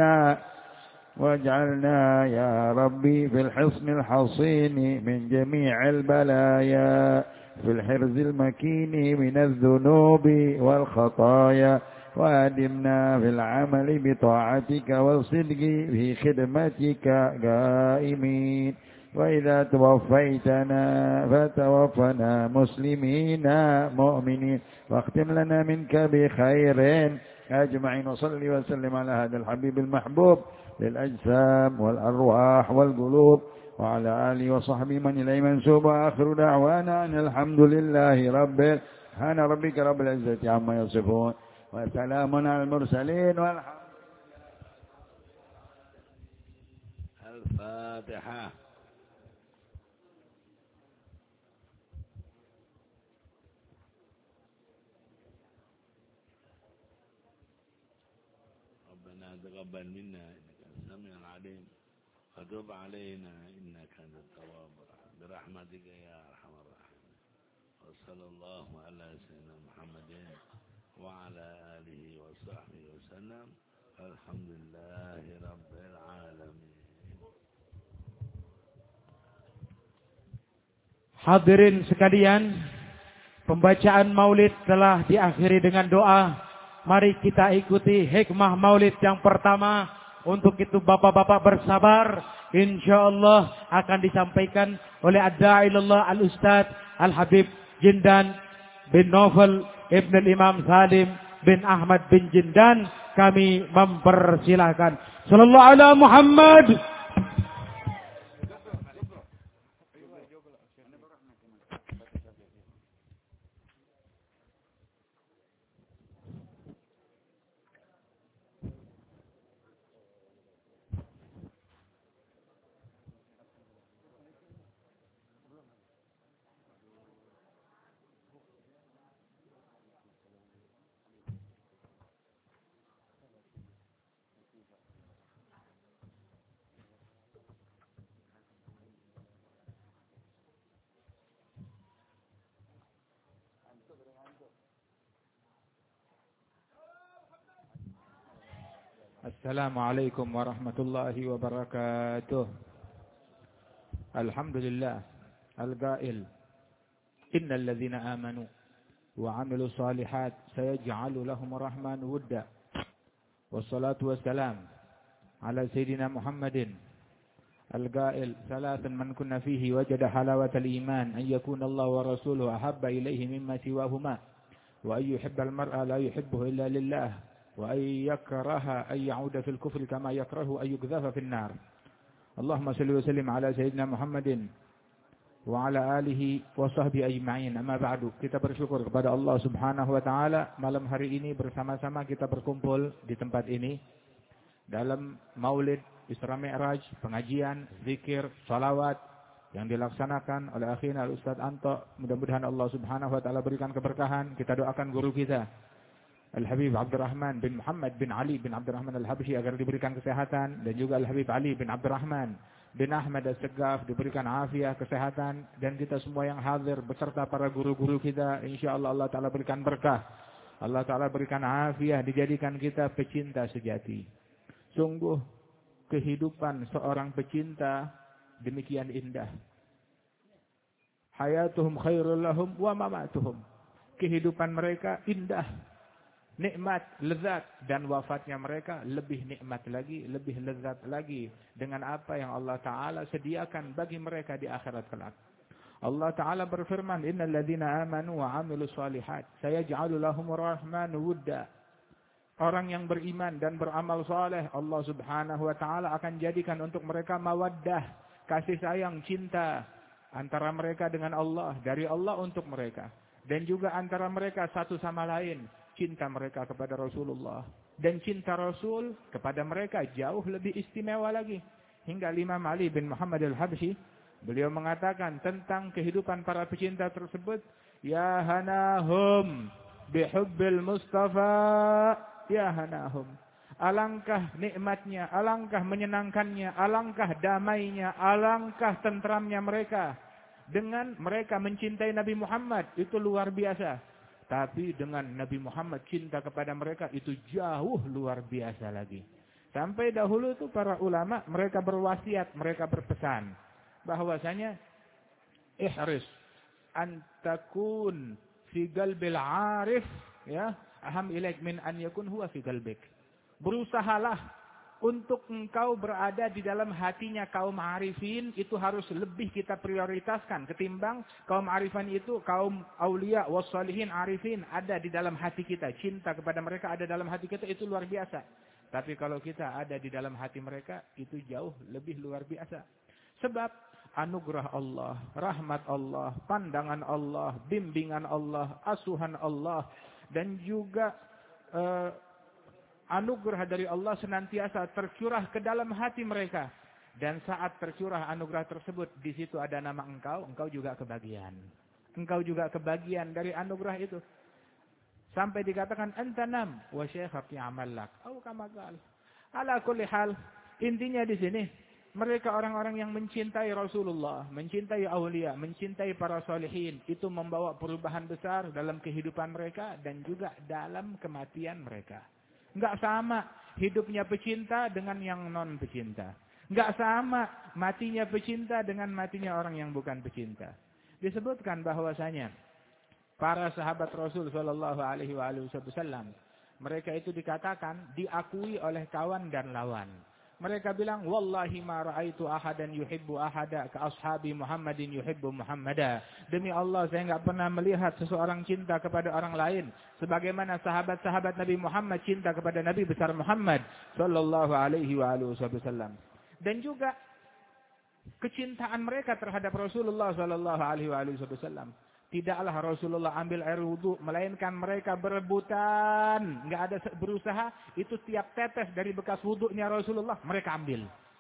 واجعلنا يا ربي في الحصن الحصين من جميع البلايا، في الحرز المكين من الذنوب والخطايا، وأدمنا في العمل بطاعتك والصدق في خدمتك قائمين، وإذا توفيتنا فتوفنا مسلمين مؤمنين، واختم لنا منك بخير أجمعين. وصلي وسلم على هذا الحبيب المحبوب للأجسام والأرواح والقلوب، وعلى آله وصحبه من إليه منسوب. وآخر دعوانا أن الحمد لله رب سبحان ربك رب العزة عما يصفون، وسلام على المرسلين والحمد لله. الفاتحة. ربنا تقبل منا إنك أنت السميع العليم وتب علينا إنك أنت التواب الرحيم برحمتك يا أرحم الراحمين. وصلى الله على سيدنا محمد وعلى آله وصحبه وسلم. الحمد لله رب العالمين. Hadirin sekalian, pembacaan maulid telah diakhiri dengan doa. Mari kita ikuti hikmah maulid yang pertama. Untuk itu bapak-bapak bersabar. InsyaAllah akan disampaikan oleh Ad-Da'ilullah Al-Ustadz Al-Habib Jindan bin Novel Ibn Imam Salim bin Ahmad bin Jindan. Kami mempersilahkan. Sallallahu ala Muhammad. Assalamualaikum warahmatullahi wabarakatuh. Alhamdulillah al-qail innal ladzina amanu wa 'amilus shalihat sayaj'alu lahum rahman wudda. Wassalatu wassalam ala sayyidina Muhammadin al-qail salatan man kunna fihi wajada halawatal iman an yakuna Allah wa rasuluhu ahabba ilayhi mimma siwahuma wa ay yuhibbal mar'a la yuhibbuhu illa lillah wa ay yakraha ay ya'uda fil kufri kama yakrahu ay yuqdhafa fin nar. Allahumma shalli wa sallim ala sayyidina Muhammadin wa ala alihi wa sahbihi ajma'in. Amma ba'du. Kita bersyukur kepada Allah Subhanahu wa taala malam hari ini bersama-sama kita berkumpul di tempat ini dalam Maulid Isra Mi'raj, pengajian, zikir, salawat yang dilaksanakan oleh akhina Al-Ustadz Anto. Mudah-mudahan Allah Subhanahu wa taala berikan keberkahan. Kita doakan guru kita Al-Habib Abdurrahman bin Muhammad bin Ali bin Abdurrahman Al-Habsyi agar diberikan kesehatan, dan juga Al-Habib Ali bin Abdurrahman bin Ahmad As-Saggaf diberikan afiah, kesehatan, dan kita semua yang hadir beserta para guru-guru kita, insyaallah Allah Ta'ala berikan berkah, Allah Ta'ala berikan afiah, dijadikan kita pecinta sejati. Sungguh kehidupan seorang pecinta demikian indah. Hayatuhum khairul lahum wa mamatuhum. Kehidupan mereka indah, nikmat, lezat, dan wafatnya mereka lebih nikmat lagi, lebih lezat lagi dengan apa yang Allah Ta'ala sediakan bagi mereka di akhirat kelak. Allah Ta'ala berfirman, innal ladzina amanu wa 'amilus shalihat sayaj'alu lahumur rahmanu wudda. Orang yang beriman dan beramal saleh, Allah Subhanahu wa taala akan jadikan untuk mereka mawaddah, kasih sayang, cinta antara mereka dengan Allah, dari Allah untuk mereka, dan juga antara mereka satu sama lain. Cinta mereka kepada Rasulullah dan cinta Rasul kepada mereka jauh lebih istimewa lagi. Hingga Imam Ali bin Muhammad Al-Habsyi, beliau mengatakan tentang kehidupan para pecinta tersebut, ya hanahum bihubbil Mustafa, ya hanahum. Alangkah nikmatnya, alangkah menyenangkannya, alangkah damainya, alangkah tentramnya mereka dengan mereka mencintai Nabi Muhammad. Itu luar biasa. Tapi dengan Nabi Muhammad cinta kepada mereka itu jauh luar biasa lagi. Sampai dahulu itu para ulama mereka berwasiat, mereka berpesan bahwasanya ihris antakun fi qalbil arif, ya, aham ilaik min an yakun huwa fi qalbik. Berusahalah untuk engkau berada di dalam hatinya kaum arifin, itu harus lebih kita prioritaskan ketimbang kaum arifin itu, kaum aulia wassalihin arifin ada di dalam hati kita, cinta kepada mereka ada dalam hati kita, itu luar biasa. Tapi kalau kita ada di dalam hati mereka, itu jauh lebih luar biasa. Sebab anugerah Allah, rahmat Allah, pandangan Allah, bimbingan Allah, asuhan Allah, dan juga uh, anugerah dari Allah senantiasa tercurah ke dalam hati mereka. Dan saat tercurah anugerah tersebut, di situ ada nama engkau, engkau juga kebagian. Engkau juga kebagian dari anugerah itu. Sampai dikatakan, anta nam wa syekhak ya'mal lak. Au kama qala. Ala kulli hal, intinya di sini, mereka orang-orang yang mencintai Rasulullah, mencintai aulia, mencintai para salihin, itu membawa perubahan besar dalam kehidupan mereka dan juga dalam kematian mereka. Enggak sama hidupnya pecinta dengan yang non pecinta. Enggak sama matinya pecinta dengan matinya orang yang bukan pecinta. Disebutkan bahwasanya para sahabat Rasul sallallahu alaihi wasallam, mereka itu dikatakan diakui oleh kawan dan lawan. Mereka bilang, wallahi ma ra'aitu ahadan yuhibbu ahada ka ashabi Muhammadin yuhibbu Muhammada. Demi Allah, saya enggak pernah melihat seseorang cinta kepada orang lain sebagaimana sahabat-sahabat Nabi Muhammad cinta kepada Nabi besar Muhammad sallallahu alaihi wasallam. Dan juga kecintaan mereka terhadap Rasulullah sallallahu alaihi wasallam. Tidaklah Rasulullah ambil air wudu, melainkan mereka berebutan, enggak ada berusaha, itu tiap tetes dari bekas wudunya Rasulullah mereka ambil.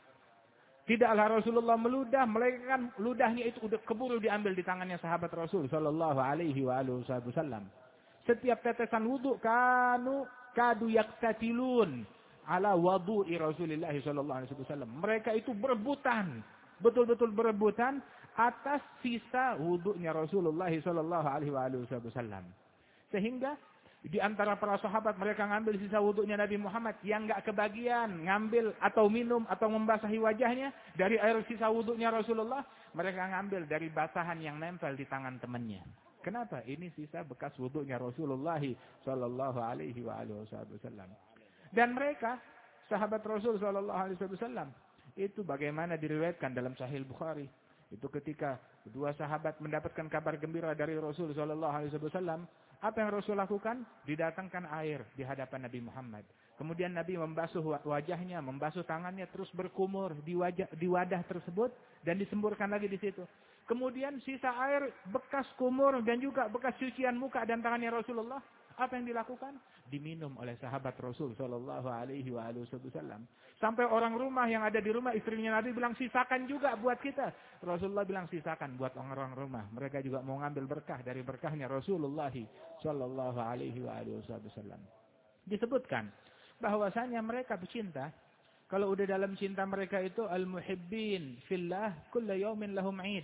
Tidaklah Rasulullah meludah, melainkan ludahnya itu udah keburu diambil di tangannya sahabat Rasul sallallahu alaihi wasallam. Setiap tetesan wudu kanu kadu yaktatilun ala wudu'i Rasulullah sallallahu alaihi wasallam. Mereka itu berebutan, betul-betul berebutan atas sisa wudunya Rasulullah sallallahu alaihi wasallam. Sehingga di antara para sahabat mereka ngambil sisa wudunya Nabi Muhammad yang enggak kebagian ngambil atau minum atau membasahi wajahnya dari air sisa wudunya Rasulullah, mereka ngambil dari basahan yang nempel di tangan temannya. Kenapa? Ini sisa bekas wudunya Rasulullah sallallahu alaihi wasallam. Dan mereka, sahabat Rasul sallallahu alaihi wasallam, itu bagaimana diriwayatkan dalam Sahih Bukhari. Itu ketika kedua sahabat mendapatkan kabar gembira dari Rasul sallallahu alaihi wasallam, apa yang Rasul lakukan? Didatangkan air di hadapan Nabi Muhammad. Kemudian Nabi membasuh wajahnya, membasuh tangannya, terus berkumur di wajah di wadah tersebut dan disemburkan lagi di situ. Kemudian sisa air bekas kumur dan juga bekas cucian muka dan tangannya Rasulullah, apa yang dilakukan? Diminum oleh sahabat Rasul sallallahu alaihi wasallam. Sampai orang rumah yang ada di rumah, istrinya Nabi bilang, sisakan juga buat kita. Rasulullah bilang, sisakan buat orang-orang rumah. Mereka juga mau ngambil berkah dari berkahnya Rasulullah sallallahu alaihi wasallam. Disebutkan bahwasanya mereka pecinta, kalau udah dalam cinta mereka itu al-muhibbin fillah kulla yaumin lahum 'id.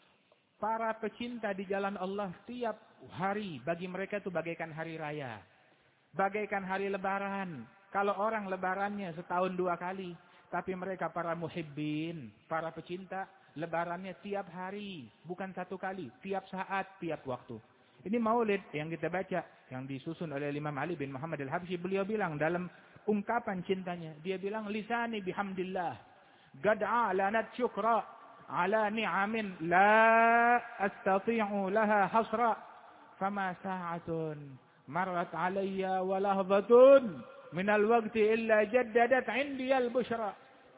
Para pecinta di jalan Allah tiap hari bagi mereka itu bagaikan hari raya. Bagaikan hari lebaran. Kalau orang lebarannya setahun dua kali. Tapi mereka para muhibbin, para pecinta, lebarannya tiap hari. Bukan satu kali. Tiap saat, tiap waktu. Ini maulid yang kita baca. Yang disusun oleh Imam Ali bin Muhammad al-Habsyi. Beliau bilang dalam ungkapan cintanya. Dia bilang, lisani bihamdillah. Gad'a lanat syukra. Ala ni'amin la astati'u laha hasra. Fama sa'atun marat alayya wa lahzatun minal waqti illa jaddadat indiyal bushra.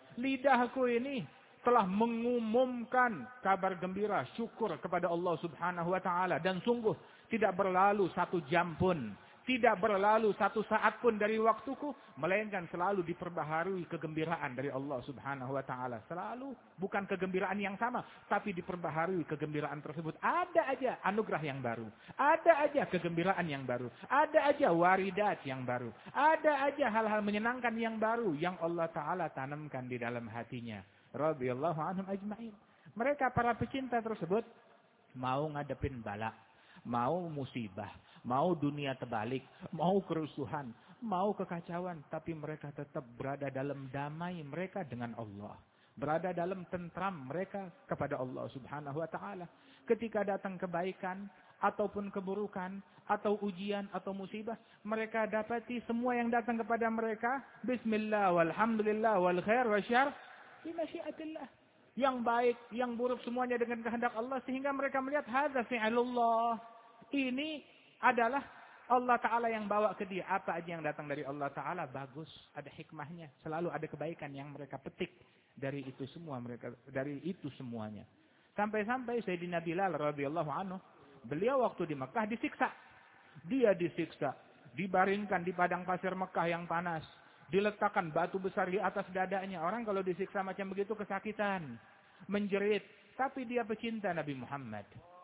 Lidahku ini telah mengumumkan kabar gembira, syukur kepada Allah Subhanahu wa taala, dan sungguh tidak berlalu satu jam pun, tidak berlalu satu saat pun dari waktuku, melainkan selalu diperbaharui kegembiraan dari Allah Subhanahu wa taala. Selalu bukan kegembiraan yang sama, tapi diperbaharui kegembiraan tersebut. Ada aja anugerah yang baru, ada aja kegembiraan yang baru, ada aja waridat yang baru, ada aja hal-hal menyenangkan yang baru yang Allah taala tanamkan di dalam hatinya. Radhiyallahu anhum ajma'in. Mereka para pecinta tersebut mau ngadepin bala, mau musibah, mau dunia terbalik, mau kerusuhan, mau kekacauan, tapi mereka tetap berada dalam damai mereka dengan Allah. Berada dalam tentram mereka kepada Allah Subhanahu wa taala. Ketika datang kebaikan ataupun keburukan atau ujian atau musibah, mereka dapati semua yang datang kepada mereka, bismillah walhamdulillah wal khair wasyarr bi masyiatillah. Yang baik, yang buruk semuanya dengan kehendak Allah, sehingga mereka melihat hadza fi'lullah. Ini adalah Allah Ta'ala yang bawa ke dia. Apa aja yang datang dari Allah Ta'ala bagus, ada hikmahnya, selalu ada kebaikan yang mereka petik dari itu semua, mereka dari itu semuanya. Sampai-sampai Sayyidina Bilal radhiyallahu anhu, beliau waktu di Mekah disiksa. Dia disiksa, dibaringkan di padang pasir Mekah yang panas. Diletakkan batu besar di atas dadanya. Orang kalau disiksa macam begitu kesakitan. Menjerit. Tapi dia pecinta Nabi Muhammad.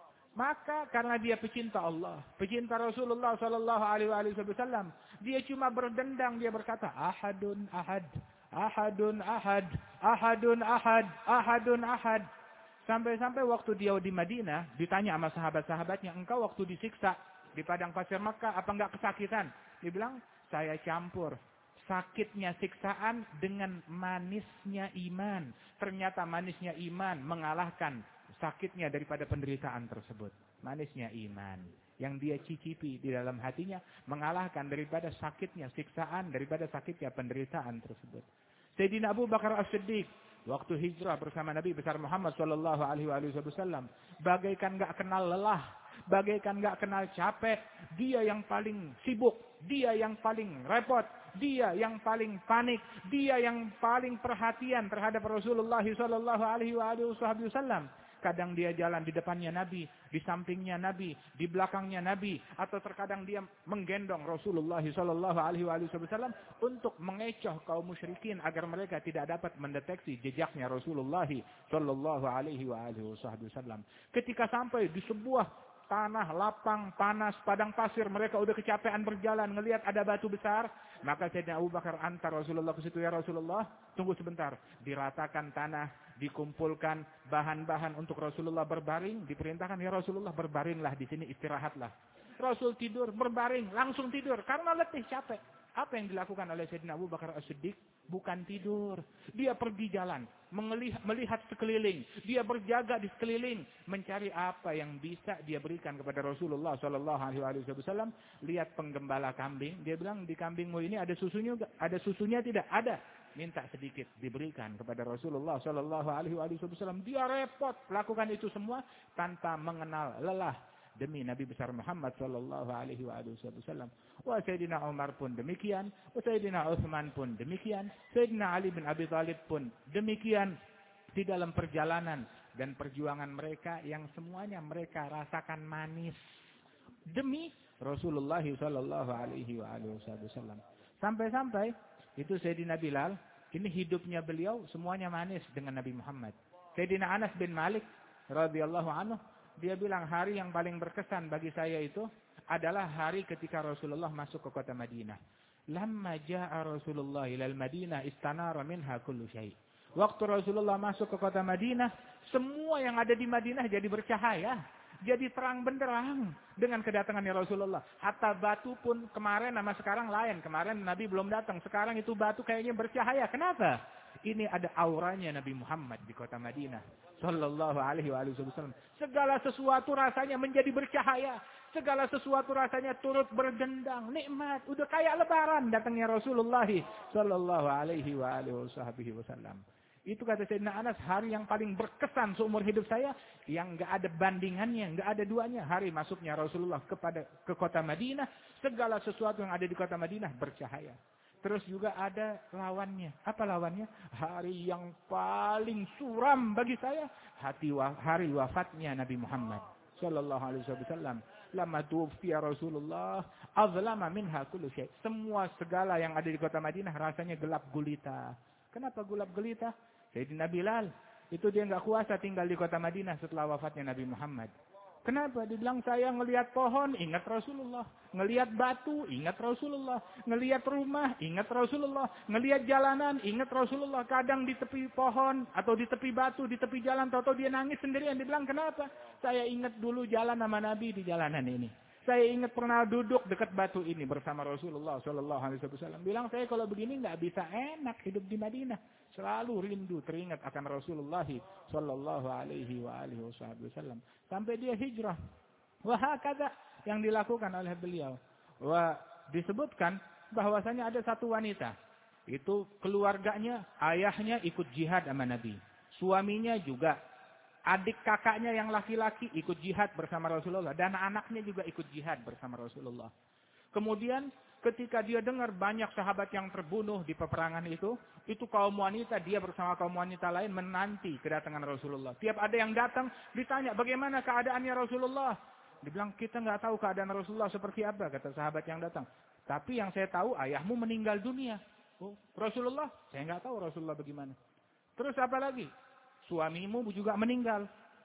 Maka karena dia pecinta Allah, pecinta Rasulullah sallallahu alaihi wasallam, dia cuma berdendang, dia berkata, ahadun ahad, ahadun ahad, ahadun ahad, ahadun ahad. Sampai-sampai waktu dia di Madinah, ditanya sama sahabat-sahabatnya, engkau waktu disiksa di padang pasir Makkah, apa enggak kesakitan? Dia bilang, saya campur sakitnya siksaan dengan manisnya iman. Ternyata manisnya iman mengalahkan sakitnya daripada penderitaan tersebut. Manisnya iman yang dia cicipi di dalam hatinya mengalahkan daripada sakitnya siksaan, daripada sakitnya penderitaan tersebut. Sayyidina Abu Bakar As-Siddiq waktu hijrah bersama Nabi besar Muhammad sallallahu alaihi wasallam bagaikan enggak kenal lelah, bagaikan enggak kenal capek. Dia yang paling sibuk, dia yang paling repot, dia yang paling panik, dia yang paling perhatian terhadap Rasulullah sallallahu alaihi wasallam. Kadang dia jalan di depannya Nabi, di sampingnya Nabi, di belakangnya Nabi, atau terkadang dia menggendong Rasulullah sallallahu alaihi wasallam untuk mengecoh kaum musyrikin agar mereka tidak dapat mendeteksi jejaknya Rasulullah sallallahu alaihi wasallam. Ketika sampai di sebuah tanah lapang, panas, padang pasir, mereka udah kecapean berjalan, ngelihat ada batu besar, maka Sayyidina Abu Bakar antar Rasulullah ke situ, ya Rasulullah, tunggu sebentar, diratakan tanah, dikumpulkan bahan-bahan untuk Rasulullah berbaring, diperintahkan, ya Rasulullah berbaringlah di sini, istirahatlah. Rasul tidur, berbaring, langsung tidur karena letih, capek. Apa yang dilakukan oleh Sayyidina Abu Bakar As-Siddiq? Bukan tidur. Dia pergi jalan, melihat sekeliling. Dia berjaga di sekeliling, mencari apa yang bisa dia berikan kepada Rasulullah sallallahu alaihi wasallam. Lihat penggembala kambing, dia bilang, di kambingmu ini ada susunya, ada susunya tidak? Ada. Minta sedikit diberikan kepada Rasulullah sallallahu alaihi wasallam. Dia repot lakukan itu semua tanpa mengenal lelah demi Nabi besar Muhammad sallallahu alaihi wasallam. Wa Sayyidina Umar pun demikian, wa Sayyidina Utsman pun demikian, Sayyidina Ali bin Abi Thalib pun demikian di dalam perjalanan dan perjuangan mereka yang semuanya mereka rasakan manis demi Rasulullah sallallahu alaihi wasallam. Sampai-sampai itu Sayyidina Bilal, ini hidupnya beliau semuanya manis dengan Nabi Muhammad. Sayyidina Anas bin Malik radhiyallahu anhu, dia bilang hari yang paling berkesan bagi saya itu adalah hari ketika Rasulullah masuk ke kota Madinah. Lamma ja'a Rasulullah ilal Madinah istanara minha kullu syai'. Waktu Rasulullah masuk ke kota Madinah, semua yang ada di Madinah jadi bercahaya, jadi terang benderang dengan kedatangannya Rasulullah. Hatta batu pun kemarin sama sekarang lain. Kemarin Nabi belum datang, sekarang itu batu kayaknya bercahaya. Kenapa? Ini ada auranya Nabi Muhammad di kota Madinah sallallahu alaihi wasallam. Segala sesuatu rasanya menjadi bercahaya. Segala sesuatu rasanya turut berdendang, nikmat. Udah kayak lebaran datangnya Rasulullah sallallahu alaihi wasallam. Itu kata Sayyidina Anas, hari yang paling berkesan seumur hidup saya, yang enggak ada bandingannya, enggak ada duanya, hari masuknya Rasulullah kepada ke kota Madinah. Segala sesuatu yang ada di kota Madinah bercahaya. Terus juga ada lawannya. Apa lawannya? Hari yang paling suram bagi saya, hati hari wafatnya Nabi Muhammad sallallahu alaihi wasallam. Lama tuwfiya Rasulullah, azlama minha kullu syai'. Semua segala yang ada di kota Madinah rasanya gelap gulita. Kenapa gelap gulita? Sayyidina Bilal, itu dia enggak kuasa tinggal di kota Madinah setelah wafatnya Nabi Muhammad. Kenapa? Dibilang saya ngelihat pohon, ingat Rasulullah. Ngelihat batu, ingat Rasulullah. Ngelihat rumah, ingat Rasulullah. Ngelihat jalanan, ingat Rasulullah. Kadang di tepi pohon, atau di tepi batu, di tepi jalan, atau dia nangis sendirian. Dibilang kenapa? Saya ingat dulu jalan sama Nabi di jalanan ini. Saya ingat pernah duduk dekat batu ini bersama Rasulullah sallallahu alaihi wasallam. Bilang saya kalau begini nggak bisa enak hidup di Madinah. Selalu rindu teringat akan Rasulullah sallallahu alaihi wasallam. Sampai dia hijrah. Wah, kata yang dilakukan oleh beliau. Wah, disebutkan bahwasanya ada satu wanita. Itu keluarganya, ayahnya ikut jihad sama Nabi. Suaminya juga. Adik kakaknya yang laki-laki ikut jihad bersama Rasulullah. Dan anaknya juga ikut jihad bersama Rasulullah. Kemudian ketika dia dengar banyak sahabat yang terbunuh di peperangan itu. Itu kaum wanita, dia bersama kaum wanita lain menanti kedatangan Rasulullah. Tiap ada yang datang ditanya bagaimana keadaannya Rasulullah. Dibilang kita nggak tahu keadaan Rasulullah seperti apa, kata sahabat yang datang. Tapi yang saya tahu ayahmu meninggal dunia. Oh, Rasulullah? Saya nggak tahu Rasulullah bagaimana. Terus apa lagi? Suamimu juga meninggal.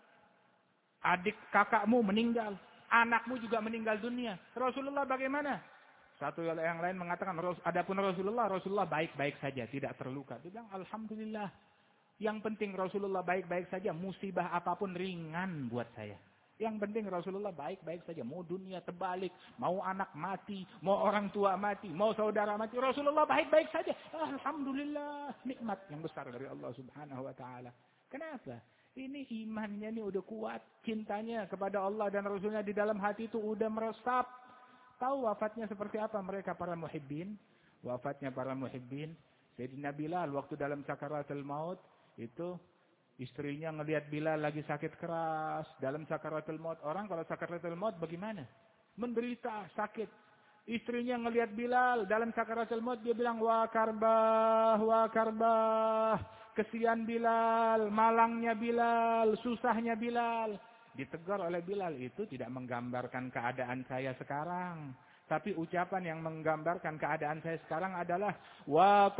Adik kakakmu meninggal. Anakmu juga meninggal dunia. Rasulullah bagaimana? Satu yang lain mengatakan, adapun Rasulullah, Rasulullah baik-baik saja, tidak terluka. Dia bilang, alhamdulillah. Yang penting Rasulullah baik-baik saja, musibah apapun ringan buat saya. Yang penting Rasulullah baik-baik saja. Mau dunia terbalik, mau anak mati, mau orang tua mati, mau saudara mati. Rasulullah baik-baik saja. Alhamdulillah. Nikmat yang besar dari Allah subhanahu wa ta'ala. Kenapa? Ini imannya ini udah kuat. Cintanya kepada Allah dan Rasulnya di dalam hati itu udah meresap. Tahu wafatnya seperti apa mereka para muhibbin? Wafatnya para muhibbin. Sayyidina Bilal waktu dalam sakaratul maut itu istrinya ngelihat Bilal lagi sakit keras dalam sakaratul maut. Orang kalau sakaratul maut bagaimana? Menderita, sakit. Istrinya ngelihat Bilal dalam sakaratul maut, dia bilang, wa karbah, wa karbah. Kesian Bilal, malangnya Bilal, susahnya Bilal. Ditegur oleh Bilal, itu tidak menggambarkan keadaan saya sekarang. Tapi ucapan yang menggambarkan keadaan saya sekarang adalah wa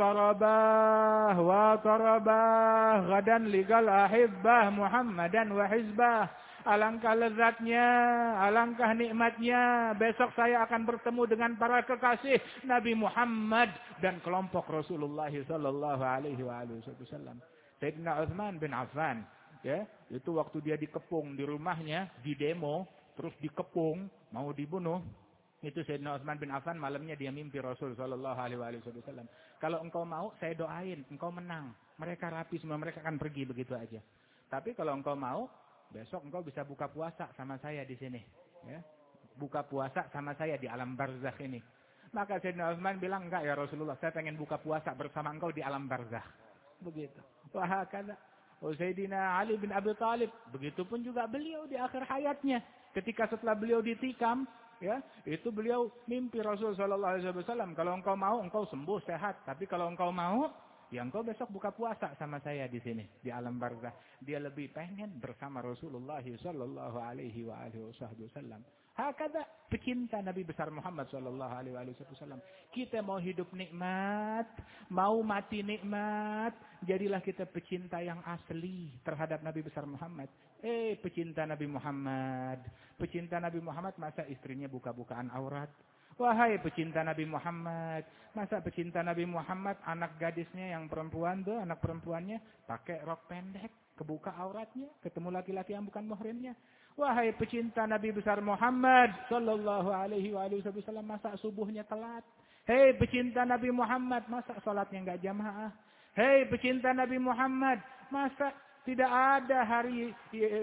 qarabah wa qarabah gadan ligal ahibbah Muhammadan wa hizbah. Alangkah lezatnya, alangkah nikmatnya besok saya akan bertemu dengan para kekasih Nabi Muhammad dan kelompok Rasulullah sallallahu alaihi wasallam. Sayyidina Utsman bin Affan, ya, itu waktu dia dikepung di rumahnya, di demo, terus dikepung, mau dibunuh. Itu Sayyidina Utsman bin Affan malamnya dia mimpi Rasul sallallahu alaihi wasallam. Kalau engkau mau, saya doain, engkau menang. Mereka rapi semua, mereka akan pergi begitu aja. Tapi kalau engkau mau, besok engkau bisa buka puasa sama saya di sini, ya. Buka puasa sama saya di alam barzakh ini. Maka Sayyidina Utsman bilang, enggak ya Rasulullah, saya pengen buka puasa bersama engkau di alam barzakh. Begitu. Wah, kata Sayyidina Ali bin Abi Thalib, begitupun juga beliau di akhir hayatnya. Ketika setelah beliau ditikam, ya, itu beliau mimpi Rasul sallallahu alaihi wasallam, kalau engkau mau engkau sembuh sehat, tapi kalau engkau mau ya engkau besok buka puasa sama saya di sini di alam barzakh. Dia lebih pengen bersama Rasulullah sallallahu alaihi wasallam. Hakada pecinta Nabi besar Muhammad sallallahu alaihi wasallam. Kita mau hidup nikmat, mau mati nikmat, jadilah kita pecinta yang asli terhadap Nabi besar Muhammad. Eh, pecinta Nabi Muhammad, pecinta Nabi Muhammad masa istrinya buka-bukaan aurat? Wahai pecinta Nabi Muhammad, masa pecinta Nabi Muhammad anak gadisnya yang perempuan tuh, anak perempuannya pakai rok pendek, kebuka auratnya, ketemu laki-laki yang bukan muhrimnya? Wahai pecinta Nabi besar Muhammad sallallahu alaihi wasallam, masa subuhnya telat? Hei pecinta Nabi Muhammad, masa salatnya enggak jamaah? Hei pecinta Nabi Muhammad, masa tidak ada hari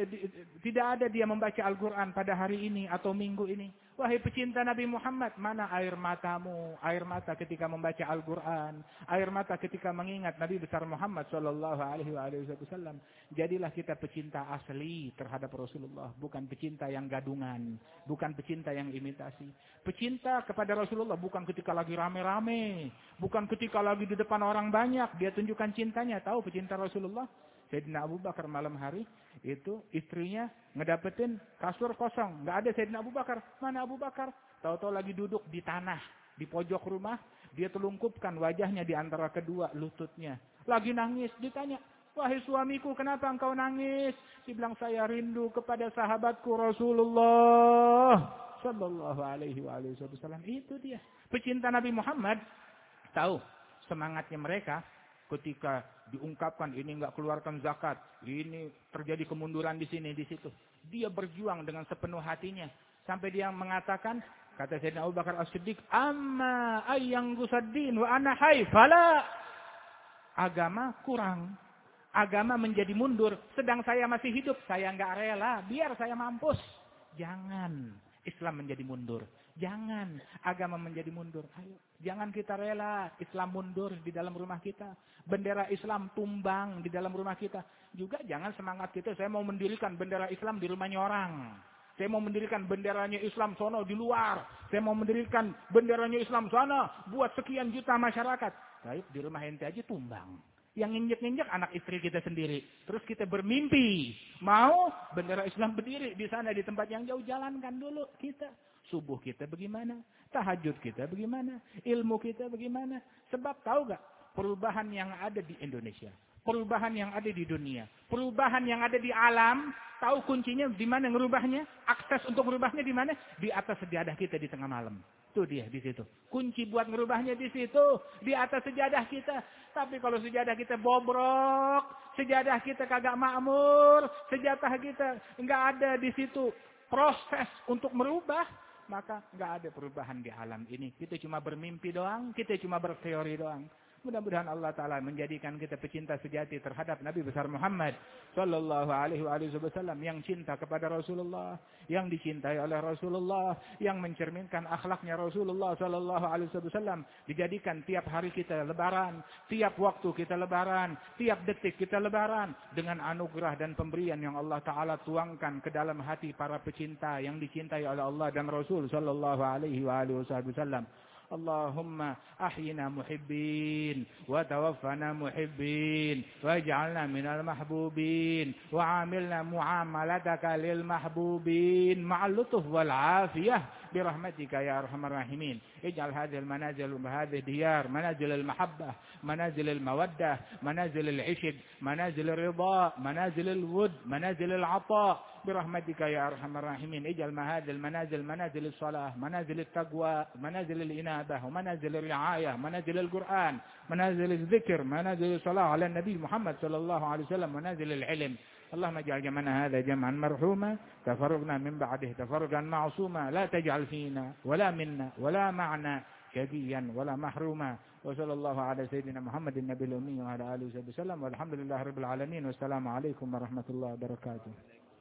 tidak ada dia membaca Al-Qur'an pada hari ini atau minggu ini? Wahai pecinta Nabi Muhammad, mana air matamu? Air mata ketika membaca Al-Qur'an, air mata ketika mengingat Nabi besar Muhammad sallallahu alaihi wasallam. Jadilah kita pecinta asli terhadap Rasulullah, bukan pecinta yang gadungan, bukan pecinta yang imitasi. Pecinta kepada Rasulullah bukan ketika lagi rame-rame, bukan ketika lagi di depan orang banyak dia tunjukkan cintanya. Tahu pecinta Rasulullah? Sayyidina Abu Bakar malam hari itu istrinya ngedapetin kasur kosong, nggak ada Sayyidina Abu Bakar. Mana Abu Bakar? Tahu-tahu lagi duduk di tanah di pojok rumah, dia telungkupkan wajahnya di antara kedua lututnya, lagi nangis. Ditanya, wahai suamiku, kenapa engkau nangis? Dia bilang, saya rindu kepada sahabatku Rasulullah sallallahu alaihi wasallam. Itu dia pecinta Nabi Muhammad. Tahu semangatnya mereka ketika diungkapkan ini enggak keluarkan zakat, ini terjadi kemunduran di sini di situ. Dia berjuang dengan sepenuh hatinya sampai dia mengatakan, kata Sayyidina Abu Bakar As-Siddiq, "Amma ayyanggusaddin wa ana hayy fala." Agama kurang, agama menjadi mundur, sedang saya masih hidup, saya enggak rela, biar saya mampus. Jangan Islam menjadi mundur. Jangan agama menjadi mundur. Ayo, jangan kita rela Islam mundur di dalam rumah kita. Bendera Islam tumbang di dalam rumah kita. Juga jangan semangat kita, saya mau mendirikan bendera Islam di rumahnya orang. Saya mau mendirikan benderanya Islam sono di luar. Saya mau mendirikan benderanya Islam sana buat sekian juta masyarakat. Baik, di rumah ente aja tumbang. Yang nginjek-nginjek anak istri kita sendiri. Terus kita bermimpi. Mau bendera Islam berdiri di sana di tempat yang jauh, jalankan dulu kita. Subuh kita bagaimana? Tahajud kita bagaimana? Ilmu kita bagaimana? Sebab tahu gak? Perubahan yang ada di Indonesia. Perubahan yang ada di dunia. Perubahan yang ada di alam. Tahu kuncinya di mana ngerubahnya? Akses untuk merubahnya di mana? Di atas sejadah kita di tengah malam. Itu dia di situ. Kunci buat ngerubahnya di situ. Di atas sejadah kita. Tapi kalau sejadah kita bobrok. Sejadah kita kagak makmur. Sejadah kita nggak ada di situ proses untuk merubah. Maka nggak ada perubahan di alam ini. Kita cuma bermimpi doang. Kita cuma berteori doang. Mudah-mudahan Allah Ta'ala menjadikan kita pecinta sejati terhadap Nabi besar Muhammad Sallallahu Alaihi Wasallam, yang cinta kepada Rasulullah, yang dicintai oleh Rasulullah, yang mencerminkan akhlaknya Rasulullah Sallallahu Alaihi Wasallam. Dijadikan tiap hari kita lebaran, tiap waktu kita lebaran, tiap detik kita lebaran, dengan anugerah dan pemberian yang Allah Ta'ala tuangkan ke dalam hati para pecinta yang dicintai oleh Allah dan Rasul Sallallahu Alaihi Wasallam. Allahumma ahyina muhibbin wa tawaffana muhibbin waj'alna minal mahbubin wa 'amilna mu'amalataka lil mahbubin ma'al lutuf wal 'afiyah birahmatika ya arhamar rahimin. Ij'al hadhihi al manazil wa hadhihi diyar manazil al mahabbah, manazil al mawaddah, manazil al 'ishq, manazil al ridha, manazil al wud, manazil al 'ata برحمتك يا أرحم الراحمين. اجعل ما هذه المنازل منازل الصلاة، منازل التقوى، منازل الإنابة، ومنازل الرعاية، منازل القرآن، منازل الذكر، منازل الصلاة على النبي محمد صلى الله عليه وسلم، منازل العلم. اللهم اجعل جمعنا هذا جمعا مرحوما، تفرقنا من بعده تفرقا معصوما، لا تجعل فينا ولا منا ولا معنا شقيا ولا محروما. وصلى الله على سيدنا محمد النبي الأمي وعلى آله وصحبه وسلم، والحمد لله رب العالمين، والسلام عليكم ورحمة الله وبركاته.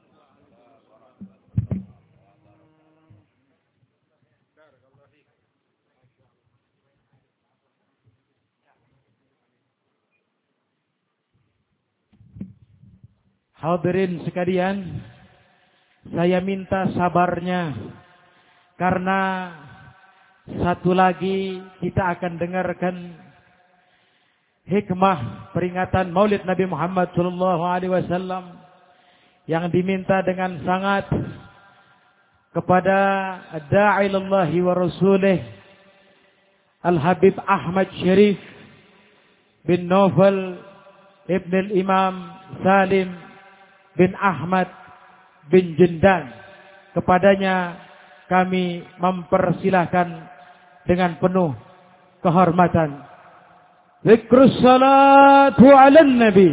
Hadirin sekalian, saya minta sabarnya karena satu lagi kita akan dengarkan hikmah peringatan Maulid Nabi Muhammad sallallahu alaihi wasallam yang diminta dengan sangat kepada da'ilallahi wa rasulih Al-Habib Ahmad Syarif bin Naufal Ibn al-Imam Salim bin Ahmad bin Jindan. Kepadanya kami mempersilahkan dengan penuh kehormatan. Zikrus salatu ala nabi.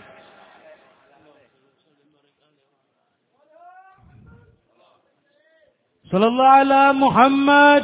Sallallahu ala Muhammad.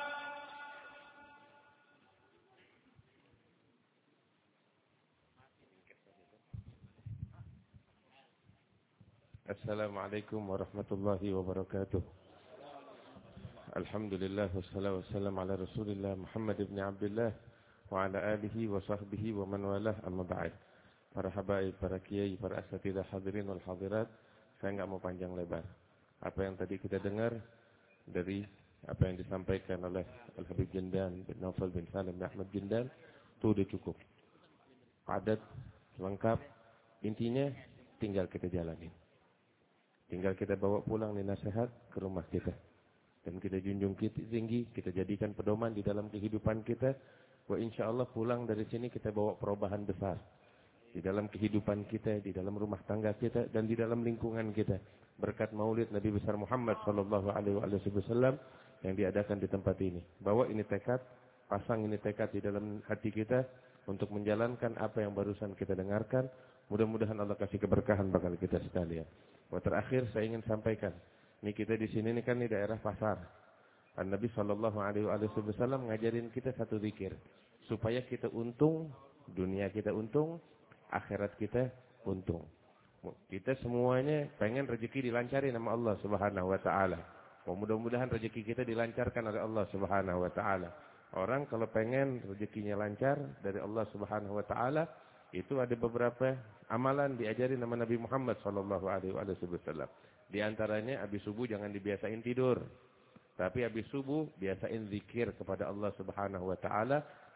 Assalamualaikum warahmatullahi wabarakatuh. Alhamdulillah wassalatu wassalamu ala Rasulillah Muhammad ibn Abdullah wa ala alihi wa sahbihi wa man walah, amma ba'd. Para habaib, para kiai, para asatidzah hadirin wal hadirat, saya enggak mau panjang lebar. Apa yang tadi kita dengar dari apa yang disampaikan oleh Al-Habib Jindan bin Naufal bin Salim bin Ahmad Jindan itu sudah cukup. Padat, lengkap. Intinya tinggal kita jalanin. Tinggal kita bawa pulang nih nasihat ke rumah kita. Dan kita junjung tinggi, kita jadikan pedoman di dalam kehidupan kita. Wa insya Allah pulang dari sini kita bawa perubahan besar. Di dalam kehidupan kita, di dalam rumah tangga kita, dan di dalam lingkungan kita. Berkat maulid Nabi besar Muhammad sallallahu alaihi wasallam yang diadakan di tempat ini. Bawa ini tekad, pasang ini tekad di dalam hati kita untuk menjalankan apa yang barusan kita dengarkan. Mudah-mudahan Allah kasih keberkahan bakal kita sekalian. Wah, terakhir saya ingin sampaikan, ini kita di sini ini kan di daerah pasar. Nabi sallallahu alaihi wasallam ngajarin kita satu zikir supaya kita untung, dunia kita untung, akhirat kita untung. Kita semuanya pengen rezeki dilancarin sama Allah Subhanahu wa taala. Mudah-mudahan rezeki kita dilancarkan oleh Allah Subhanahu wa taala. Orang kalau pengen rezekinya lancar dari Allah Subhanahu wa taala, itu ada beberapa amalan diajarin sama Nabi Muhammad sallallahu alaihi wasallam. Di antaranya habis subuh jangan dibiasain tidur. Tapi habis subuh biasain zikir kepada Allah Subhanahu wa taala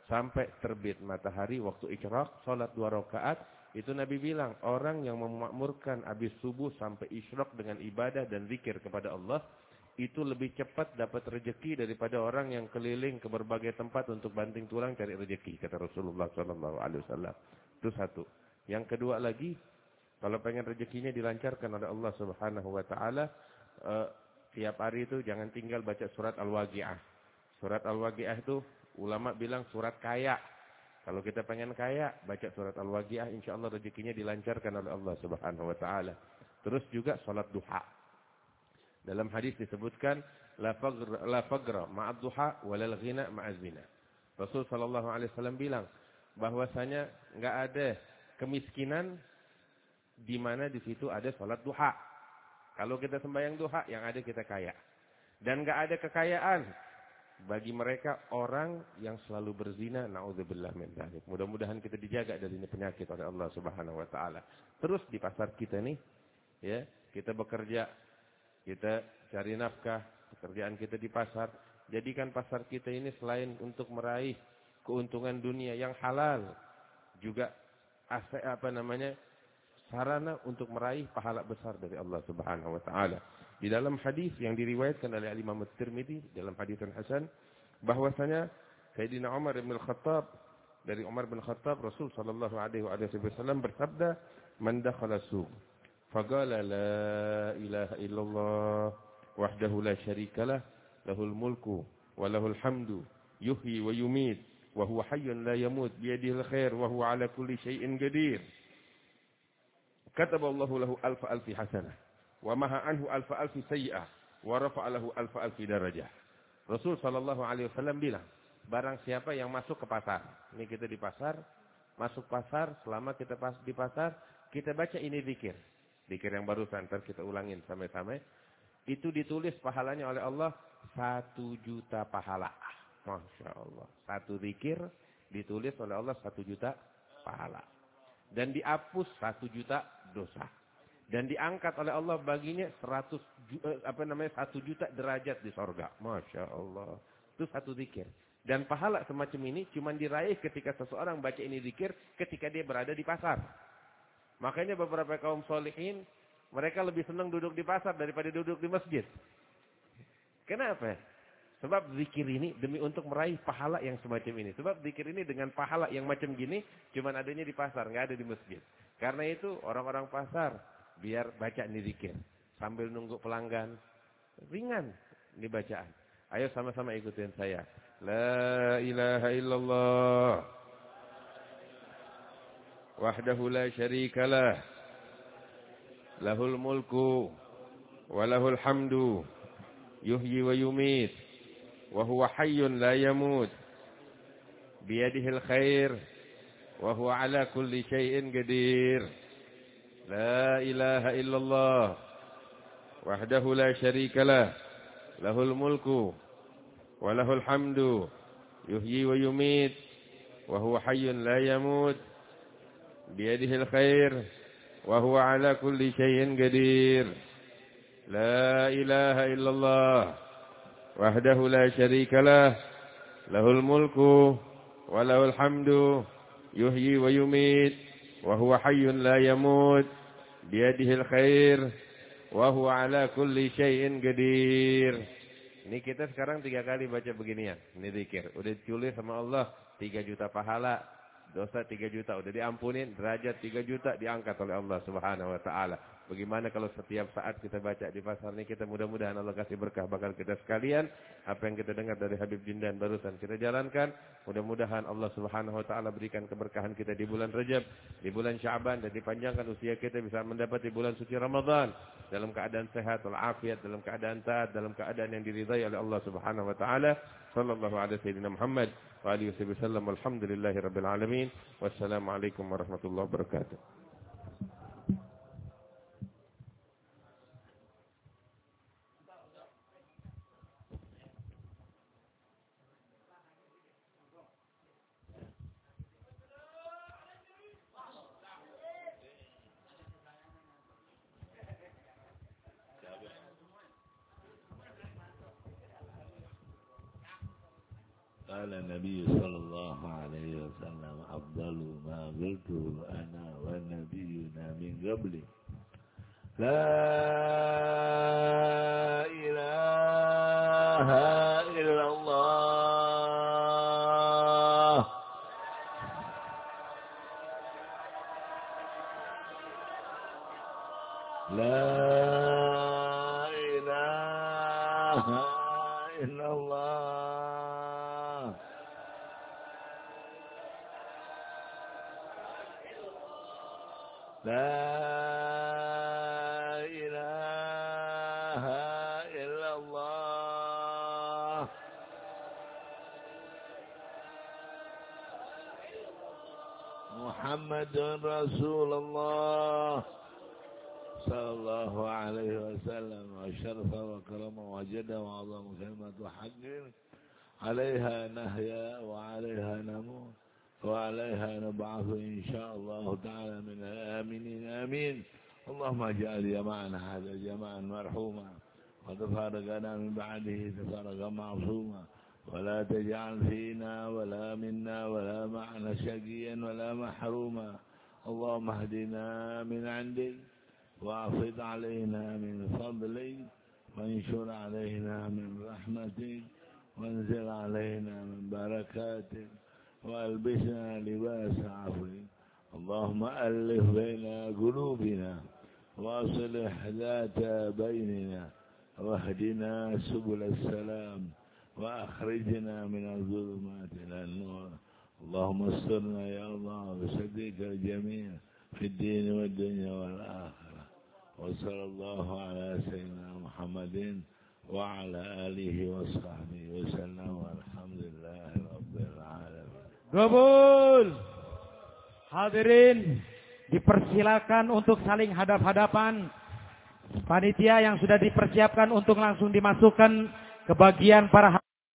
sampai terbit matahari waktu isyraq, salat dua rakaat. Itu Nabi bilang, orang yang memakmurkan habis subuh sampai isyraq dengan ibadah dan zikir kepada Allah, itu lebih cepat dapat rezeki daripada orang yang keliling ke berbagai tempat untuk banting tulang cari rezeki, kata Rasulullah shallallahu alaihi wasallam. Itu satu. Yang kedua lagi, kalau pengen rezekinya dilancarkan oleh Allah Subhanahu wa taala, eh, tiap hari itu jangan tinggal baca surat Al-Waqiah. Surat Al-Waqiah itu ulama bilang surat kaya. Kalau kita pengen kaya, baca surat Al-Waqiah, insyaallah rezekinya dilancarkan oleh Allah Subhanahu wa taala. Terus juga salat duha. Dalam hadis disebutkan la fagra la fagra ma'ad duha walal ghina ma'az zina. Rasul sallallahu alaihi wasallam bilang bahwasanya enggak ada kemiskinan di mana di situ ada salat duha. Kalau kita sembahyang duha, yang ada kita kaya. Dan enggak ada kekayaan bagi mereka orang yang selalu berzina, naudzubillah min dzalik. Mudah-mudahan kita dijaga dari ini penyakit oleh Allah Subhanahu wa taala. Terus di pasar kita nih, ya, kita bekerja, kita cari nafkah, pekerjaan kita di pasar. Jadikan pasar kita ini selain untuk meraih keuntungan dunia yang halal, juga ase, apa namanya, sarana untuk meraih pahala besar dari Allah Subhanahu wa taala. Di dalam hadis yang diriwayatkan oleh Imam At-Tirmidzi dalam hadis yang hasan, bahwasanya Sayyidina Umar bin Khattab, dari Umar bin Khattab, Rasul sallallahu alaihi wasallam bersabda, "Man dakhala suq faqala la ilaha illallah wahdahu la syarikalah lahul mulku wa lahul hamdu yuhyi wa yumit wa huwa hayyun la yamut biyadihil khair wa huwa ala kulli syai'in qadir. Kataballahu lahu alfa alfi hasanah wa maha anhu alfa alfi sayyi'ah wa rafa'a lahu alfa alfi darajah." Rasul sallallahu alaihi wasallam bilang, barang siapa yang masuk ke pasar, ini kita di pasar, masuk pasar, selama kita pas di pasar, kita baca ini zikir. Zikir yang barusan, ntar kita ulangin sampai-sampai. Itu ditulis pahalanya oleh Allah satu juta pahala. Masya Allah. Satu zikir ditulis oleh Allah satu juta pahala. Dan dihapus satu juta dosa. Dan diangkat oleh Allah baginya seratus apa namanya satu juta derajat di sorga. Masya Allah. Itu satu zikir. Dan pahala semacam ini cuma diraih ketika seseorang baca ini zikir ketika dia berada di pasar. Makanya beberapa kaum solihin, mereka lebih senang duduk di pasar daripada duduk di masjid. Kenapa? Sebab zikir ini demi untuk meraih pahala yang semacam ini. Sebab zikir ini dengan pahala yang macam gini, cuma adanya di pasar, nggak ada di masjid. Karena itu orang-orang pasar, biar baca ini zikir. Sambil nunggu pelanggan, ringan ini bacaan. Ayo sama-sama ikutin saya. La ilaha illallah. Wahdahu la syarikalah, lahul mulku wa lahul hamdu yuhyi wa yumit wa huwa hayyun la yamut biyadihil khair wa huwa ala kulli syai'in qadir. La ilaha illallah wahdahu la syarikalah, lahul mulku wa lahul hamdu yuhyi wa yumit wa huwa hayyun la yamut biyadihil khair wa huwa ala kulli syai'in qadir. La ilaha illallah wahdahu la syarikalah, lahul mulku wa lahul hamdu yuhyi wa yumit wa huwa hayyun la yamut biyadihil khair wa huwa ala kulli syai'in qadir. Ini kita sekarang tiga kali baca beginian. Ini zikir. Udah ditulis sama Allah tiga juta pahala. Dosa tiga juta udah diampunin, derajat tiga juta diangkat oleh Allah Subhanahu wa taala. Bagaimana kalau setiap saat kita baca di pasar ini, kita mudah-mudahan Allah kasih berkah bakal kita sekalian. Apa yang kita dengar dari Habib Jindan barusan kita jalankan. Mudah-mudahan Allah Subhanahu wa taala berikan keberkahan kita di bulan Rajab, di bulan Sya'ban, dan dipanjangkan usia kita bisa mendapati bulan suci Ramadan dalam keadaan sehat walafiat, dalam keadaan taat, dalam keadaan yang diridai oleh Allah Subhanahu wa taala. Sallallahu alaihi sayyidina Muhammad wa alihi wasallam. Alhamdulillahirabbil alamin. Wassalamualaikum warahmatullahi wabarakatuh. قال النبي صلى الله عليه وسلم أفضل ما قلته أنا والنبينا من قبلي لا إله إلا الله لا إله إلا الله لا إله إلا الله محمد رسول الله صلى الله عليه وسلم وشرف وكرم وجد وعظم كلمة حق عليها نحيا وعليها نموت وعليها نبعث إن شاء الله تعالى من الآمنين آمين اللهم اجعل جماعنا هذا جماعا مرحوما وتفارقنا من بعده تفارقا معصوما ولا تجعل فينا ولا منا ولا معنا شقيا ولا محروما اللهم اهدنا من عندك وافض علينا من فضلك وانشر علينا من رحمتك وانزل علينا من بركاتك والبسنا لباس عفوك اللهم ألف بين قلوبنا واصلح ذات بيننا واهدنا سبل السلام وأخرجنا من الظلمات إلى النور اللهم استرنا يا الله بصديق الجميع في الدين والدنيا والآخرة وصلى الله على سيدنا محمد وعلى آله وصحبه وسلم والحمد لله رب العالمين. Gobul. Hadirin dipersilakan untuk saling hadap-hadapan. Panitia yang sudah dipersiapkan untuk langsung dimasukkan ke bagian para